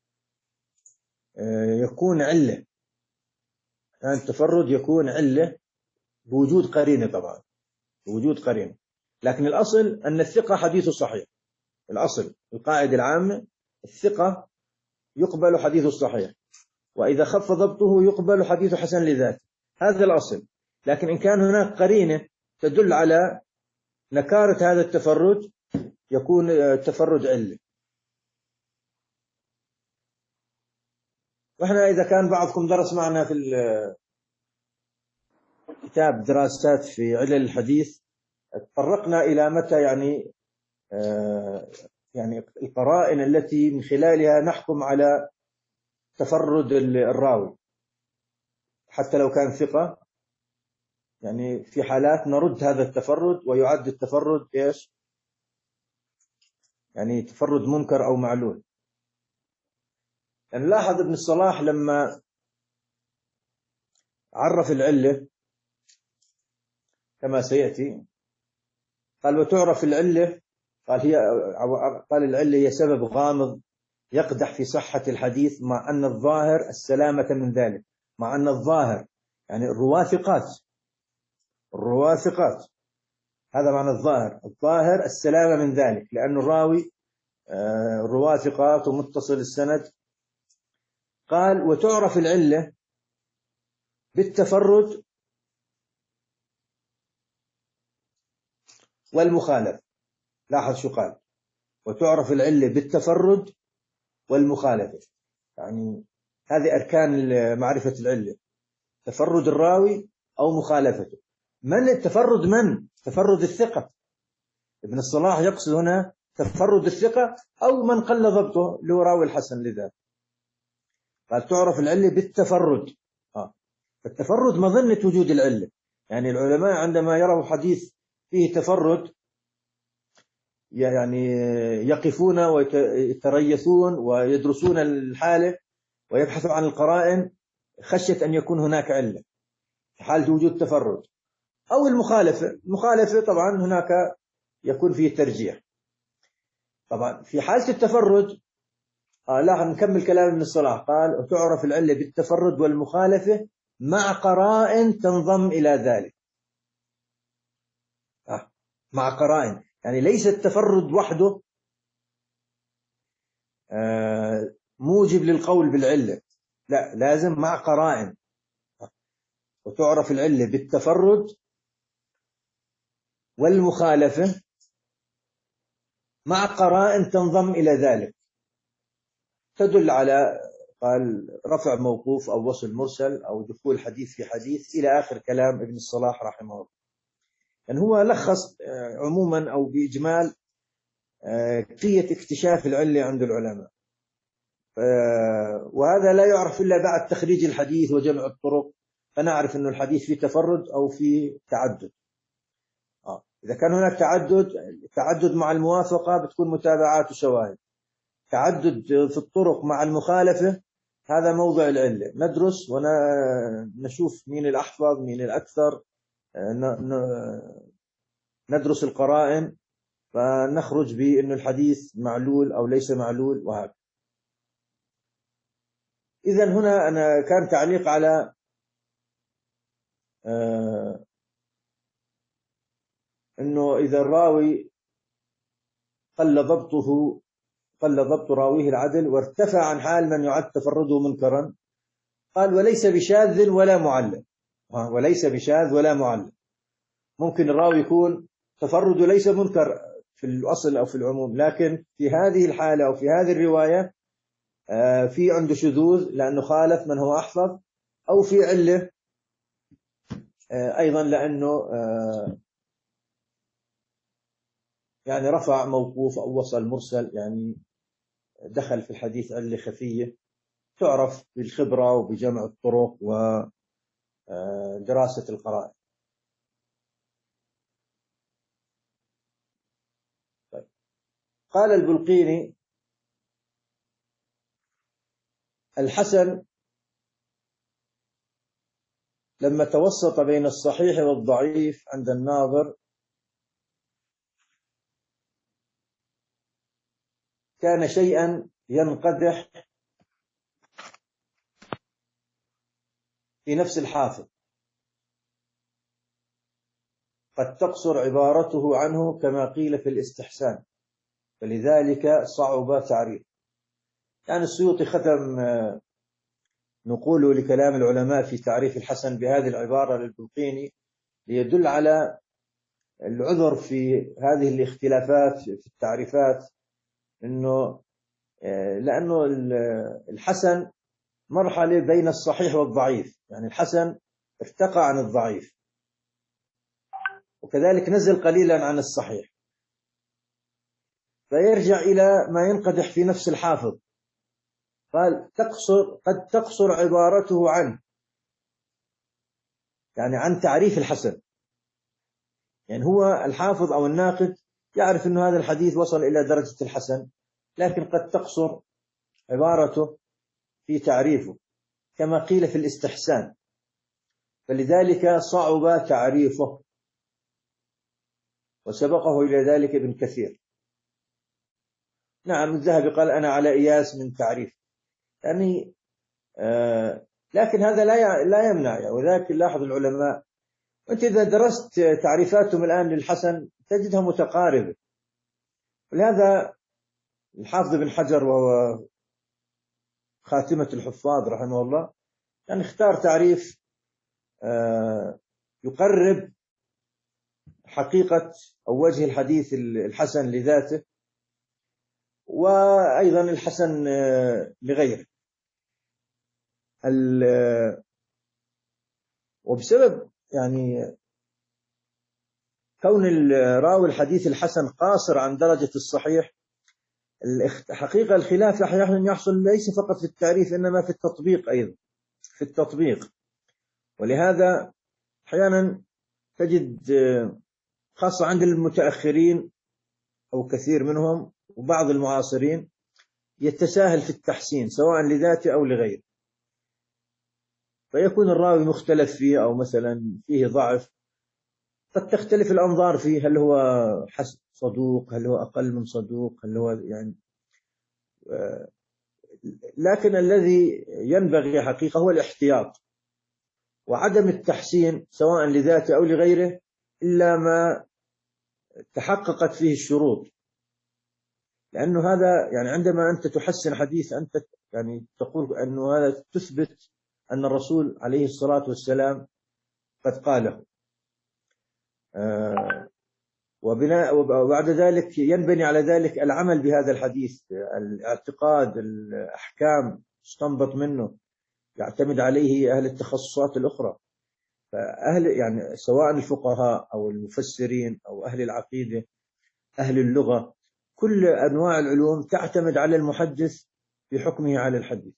B: يكون علة، يعني التفرد يكون علة بوجود قرينة، طبعا بوجود قرينة. لكن الأصل أن الثقة حديثه صحيح. الأصل القاعدة العامة الثقة يقبل حديثه الصحيح، وإذا خف ضبطه يقبل حديث حسن لذاته، هذا الأصل. لكن إن كان هناك قرينة تدل على نكارة هذا التفرد يكون التفرد علة. وإحنا إذا كان بعضكم درس معنا في كتاب دراسات في علل الحديث تطرقنا إلى متى يعني آه يعني القرائن التي من خلالها نحكم على تفرد الراوي حتى لو كان ثقة. يعني في حالات نرد هذا التفرد ويعد التفرد إيش؟ يعني تفرد منكر أو معلول. يعني لاحظ ابن الصلاح لما عرف العلة كما سيأتي قال وتعرف العلة، قال هي قال العلة هي سبب غامض يقدح في صحة الحديث مع أن الظاهر السلامة من ذلك. مع أن الظاهر يعني الرواة ثقات، الرواة ثقات، هذا معنى الظاهر. الظاهر السلامة من ذلك، لأن الراوي الرواة ثقات ومتصل السند. قال وتعرف العلة بالتفرد والمخالف. لاحظ شو قال، وتعرف العلة بالتفرد والمخالفة، يعني هذه أركان معرفة العلة، تفرد الراوي أو مخالفته. من التفرد؟ من تفرد الثقة. ابن الصلاح يقصد هنا تفرد الثقة أو من قل ضبطه له راوي الحسن. لذا قال تعرف العلة بالتفرد. آه. التفرد مظنة وجود العلة، يعني العلماء عندما يروا حديث فيه تفرد يعني يقفون ويتريثون ويدرسون الحالة ويبحثوا عن القرائن خشية أن يكون هناك علة في حالة وجود تفرد. أو المخالفة، المخالفة طبعا هناك يكون فيه ترجيح. طبعا في حالة التفرد آه لا نكمل كلام ابن الصلاح. قال وتعرف العلة بالتفرد والمخالفة مع قرائن تنضم إلى ذلك. آه. مع قرائن، يعني ليس التفرد وحده آه موجب للقول بالعلة، لا، لازم مع قرائن. آه. وتعرف العلة بالتفرد والمخالفة مع قرائن تنضم إلى ذلك تدل على قال رفع موقوف أو وصل مرسل أو دخول حديث في حديث إلى آخر كلام ابن الصلاح رحمه الله. يعني هو لخص عموما أو بإجمال كيفية اكتشاف العلة عند العلماء، وهذا لا يعرف إلا بعد تخريج الحديث وجمع الطرق، فنعرف أن الحديث فيه تفرد أو فيه تعدد. آه. إذا كان هناك تعدد، تعدد مع الموافقة بتكون متابعات وشواهد، تعدد في الطرق مع المخالفة هذا موضع العلة. ندرس ونشوف مين الأحفظ مين الأكثر، ندرس القرائن فنخرج بأن الحديث معلول أو ليس معلول وهكذا. إذن هنا أنا كان تعليق على آه أنه إذا الراوي قل ضبطه قل ضبط راويه العدل وارتفع عن حال من يعد تفرده منكرا، قال وليس بشاذ ولا معلل. وليس بشاذ ولا معلل، ممكن الراوي يكون تفرده ليس منكر في الأصل أو في العموم، لكن في هذه الحالة أو في هذه الرواية في عنده شذوذ لأنه خالف من هو أحفظ، أو في علة أيضا لأنه يعني رفع موقوف أو وصل مرسل، يعني دخل في الحديث علة خفية تعرف بالخبرة وبجمع الطرق ودراسة القرائن. طيب. قال البلقيني الحسن لما توسط بين الصحيح والضعيف عند الناظر كان شيئا ينقدح في نفس الحافظ، قد تقصر عبارته عنه كما قيل في الاستحسان، فلذلك صعب تعريف. يعني السيوطي ختم نقوله لكلام العلماء في تعريف الحسن بهذه العبارة للبلقيني ليدل على العذر في هذه الاختلافات في التعريفات، إنه لأنه الحسن مرحلة بين الصحيح والضعيف، يعني الحسن ارتقى عن الضعيف وكذلك نزل قليلا عن الصحيح، فيرجع إلى ما ينقدح في نفس الحافظ. قال تقصر قد تقصر عبارته عنه، يعني عن تعريف الحسن. يعني هو الحافظ أو الناقد يعرف أن هذا الحديث وصل إلى درجة الحسن، لكن قد تقصر عبارته في تعريفه كما قيل في الاستحسان، فلذلك صعب تعريفه، وسبقه إلى ذلك ابن كثير. نعم الذهبي قال أنا على إياس من تعريف، يعني آه لكن هذا لا لا يمنع يعني. وذلك لاحظ العلماء، أنت إذا درست تعريفاتهم الآن للحسن تجدها متقاربة. ولهذا الحافظ بن حجر وهو خاتمة الحفاظ رحمه الله يعني اختار تعريف يقرب حقيقة أو وجه الحديث الحسن لذاته، وأيضا الحسن لغيره. وبسبب يعني كون الراوي الحديث الحسن قاصر عن درجة الصحيح، حقيقة الخلاف أحيانا يحصل ليس فقط في التعريف إنما في التطبيق أيضا، في التطبيق. ولهذا أحيانا تجد خاصة عند المتأخرين أو كثير منهم وبعض المعاصرين يتساهل في التحسين سواء لذاته أو لغيره، فيكون الراوي مختلف فيه أو مثلا فيه ضعف، قد تختلف الأنظار فيه، هل هو حسن صدوق، هل هو أقل من صدوق، هل هو يعني. لكن الذي ينبغي حقيقة هو الاحتياط وعدم التحسين سواء لذاته أو لغيره إلا ما تحققت فيه الشروط. لأنه هذا يعني عندما أنت تحسن حديث أنت يعني تقول أنه هذا تثبت أن الرسول عليه الصلاة والسلام قد قاله. آه وبناء وبعد ذلك ينبني على ذلك العمل بهذا الحديث، الاعتقاد، الأحكام استنبط منه يعتمد عليه أهل التخصصات الأخرى. فأهل يعني سواء الفقهاء أو المفسرين أو أهل العقيدة، أهل اللغة، كل أنواع العلوم تعتمد على المحدث في حكمه على الحديث،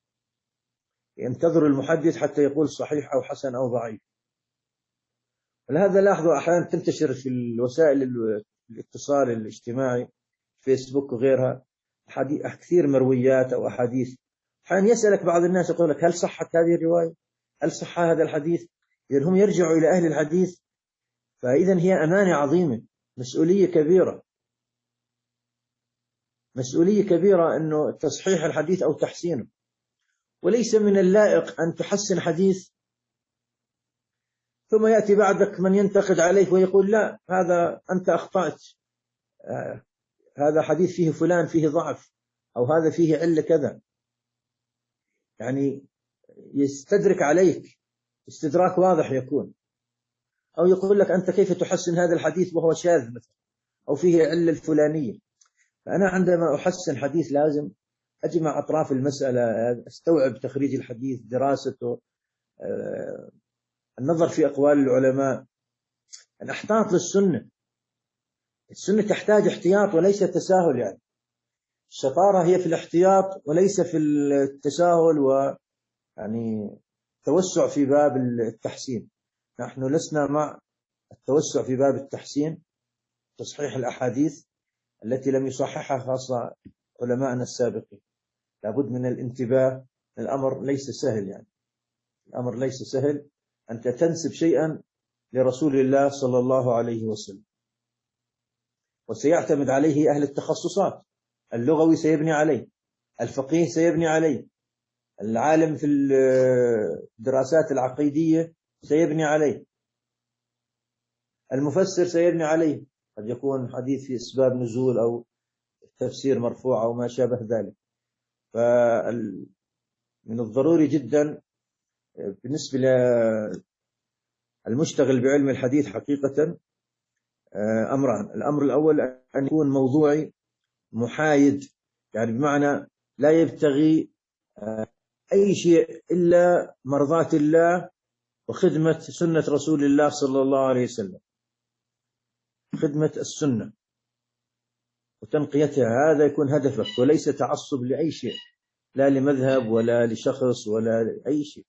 B: ينتظر المحدث حتى يقول صحيح أو حسن أو ضعيف. ولهذا لاحظوا أحيانا تنتشر في الوسائل الاتصال الاجتماعي فيسبوك وغيرها حديث كثير مرويات أو أحاديث، أحيانا يسألك بعض الناس يقول لك هل صحت هذه الرواية؟ هل صح هذا الحديث؟ إذن هم يرجعوا إلى أهل الحديث. فإذا هي أمانة عظيمة، مسؤولية كبيرة، مسؤولية كبيرة أنه تصحيح الحديث أو تحسينه. وليس من اللائق أن تحسن حديث ثم يأتي بعدك من ينتقد عليك ويقول لا هذا أنت أخطأت، آه هذا حديث فيه فلان فيه ضعف، أو هذا فيه علة كذا، يعني يستدرك عليك استدراك واضح يكون، أو يقول لك أنت كيف تحسن هذا الحديث وهو شاذ مثلا أو فيه علة الفلانية. فأنا عندما أحسن حديث لازم أجمع أطراف المسألة، أستوعب تخريج الحديث، دراسته، آه النظر في أقوال العلماء، أن أحتاط للسنة. السنة تحتاج احتياط وليس تساهل، يعني الشطارة هي في الاحتياط وليس في التساهل ويعني توسع في باب التحسين. نحن لسنا مع التوسع في باب التحسين، تصحيح الأحاديث التي لم يصححها خاصة علماءنا السابقين. لابد من الانتباه، الأمر ليس سهل، يعني الأمر ليس سهل أنت تنسب شيئا لرسول الله صلى الله عليه وسلم، وسيعتمد عليه أهل التخصصات، اللغوي سيبني عليه، الفقيه سيبني عليه، العالم في الدراسات العقيدية سيبني عليه، المفسر سيبني عليه، قد يكون حديث في أسباب نزول أو تفسير مرفوع أو ما شابه ذلك. فمن الضروري جدا بالنسبة للمشتغل بعلم الحديث حقيقة أمران. الأمر الأول أن يكون موضوعي محايد، يعني بمعنى لا يبتغي أي شيء إلا مرضاة الله وخدمة سنة رسول الله صلى الله عليه وسلم، خدمة السنة وتنقيتها، هذا يكون هدفك، وليس تعصب لأي شيء، لا لمذهب ولا لشخص ولا لأي شيء.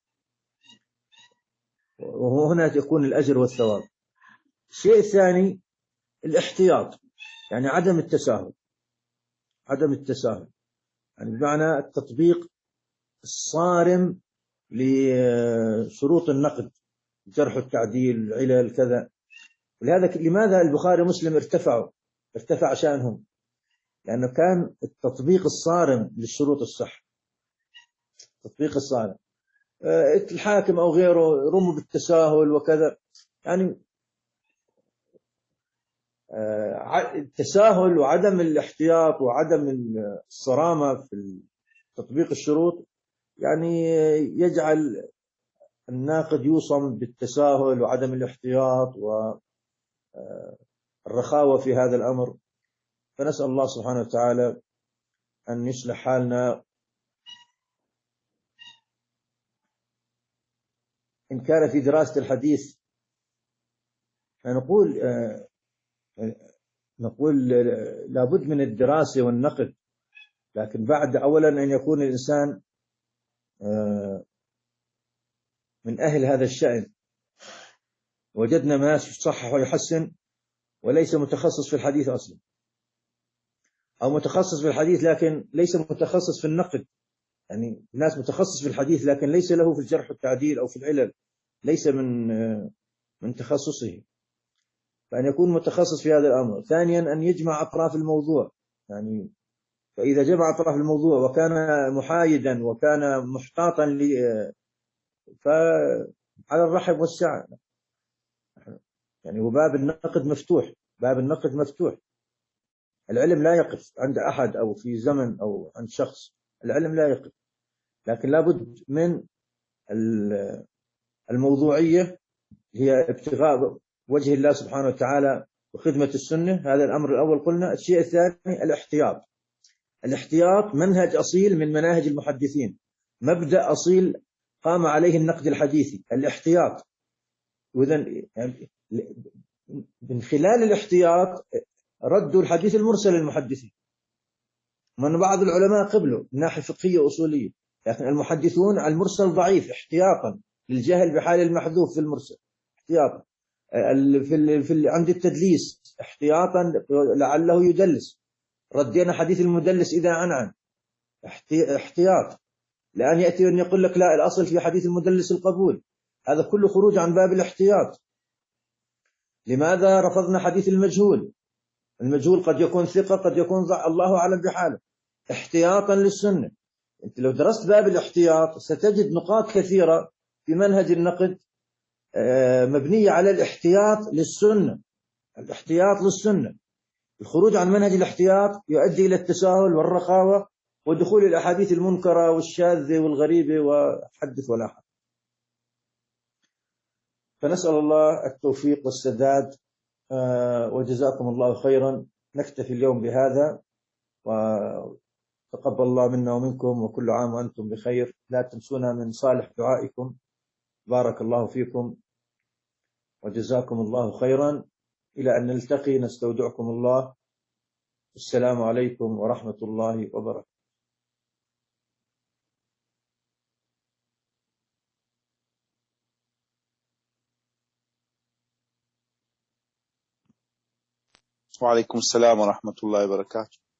B: وهنا يكون الأجر والثواب. الشيء الثاني الاحتياط، يعني عدم التساهل، عدم التساهل يعني بمعنى التطبيق الصارم لشروط النقد، الجرح والتعديل، العلل كذا. ولهذا لماذا البخاري ومسلم ارتفعوا ارتفع شأنهم؟ لأنه كان التطبيق الصارم للشروط الصح، التطبيق الصارم. الحاكم أو غيره رموا بالتساهل وكذا. يعني التساهل وعدم الاحتياط وعدم الصرامة في تطبيق الشروط يعني يجعل الناقد يوصم بالتساهل وعدم الاحتياط والرخاوة في هذا الأمر. فنسأل الله سبحانه وتعالى أن يصلح حالنا. إن كان في دراسة الحديث نقول نقول لابد من الدراسة والنقد، لكن بعد أولا أن يكون الإنسان من أهل هذا الشأن، وجدنا ناس يصحح ويحسن وليس متخصص في الحديث أصلا، أو متخصص في الحديث لكن ليس متخصص في النقد. يعني ناس متخصص في الحديث لكن ليس له في الجرح والتعديل أو في العلل، ليس من من تخصصه. فأن يكون متخصص في هذا الأمر. ثانيا أن يجمع أطراف الموضوع، يعني فإذا جمع أطراف الموضوع وكان محايدا وكان محتاطا ل فعلى الرحب والسعة. يعني وباب النقد مفتوح، باب النقد مفتوح. العلم لا يقف عند أحد أو في زمن أو عند شخص، العلم لا يقف، لكن لابد من الموضوعية هي ابتغاء وجه الله سبحانه وتعالى وخدمة السنة. هذا الأمر الأول قلنا. الشيء الثاني الاحتياط. الاحتياط منهج أصيل من مناهج المحدثين، مبدأ أصيل قام عليه النقد الحديثي، الاحتياط. وإذن يعني من خلال الاحتياط ردوا الحديث المرسل للمحدثين. من بعض العلماء قبلوا من ناحية فقهية أصولية، لكن المحدثون على المرسل ضعيف احتياطا للجهل بحال المحذوف في المرسل، احتياطا في ال... في ال... عند التدليس احتياطا لعله يدلس، ردينا حديث المدلس إذا عنعن احتي... احتياط. لأن يأتي أن يقول لك لا الأصل في حديث المدلس القبول، هذا كله خروج عن باب الاحتياط. لماذا رفضنا حديث المجهول؟ المجهول قد يكون ثقة قد يكون ضع، الله أعلم بحاله، احتياطا للسنة. أنت لو درست باب الاحتياط ستجد نقاط كثيرة في منهج النقد مبنية على الاحتياط للسنة. الاحتياط للسنة. الخروج عن منهج الاحتياط يؤدي إلى التساهل والرخاوة ودخول الأحاديث المنكرة والشاذة والغريبة وحدث ولا حرج. فنسأل الله التوفيق والسداد، وجزاكم الله خيرا. نكتفي اليوم بهذا، وتقبل الله منا ومنكم، وكل عام وأنتم بخير. لا تنسونا من صالح دعائكم. بارك الله فيكم وجزاكم الله خيرا. إلى أن نلتقي نستودعكم الله. السلام عليكم ورحمة الله وبركاته.
C: وعليكم السلام ورحمة الله وبركاته.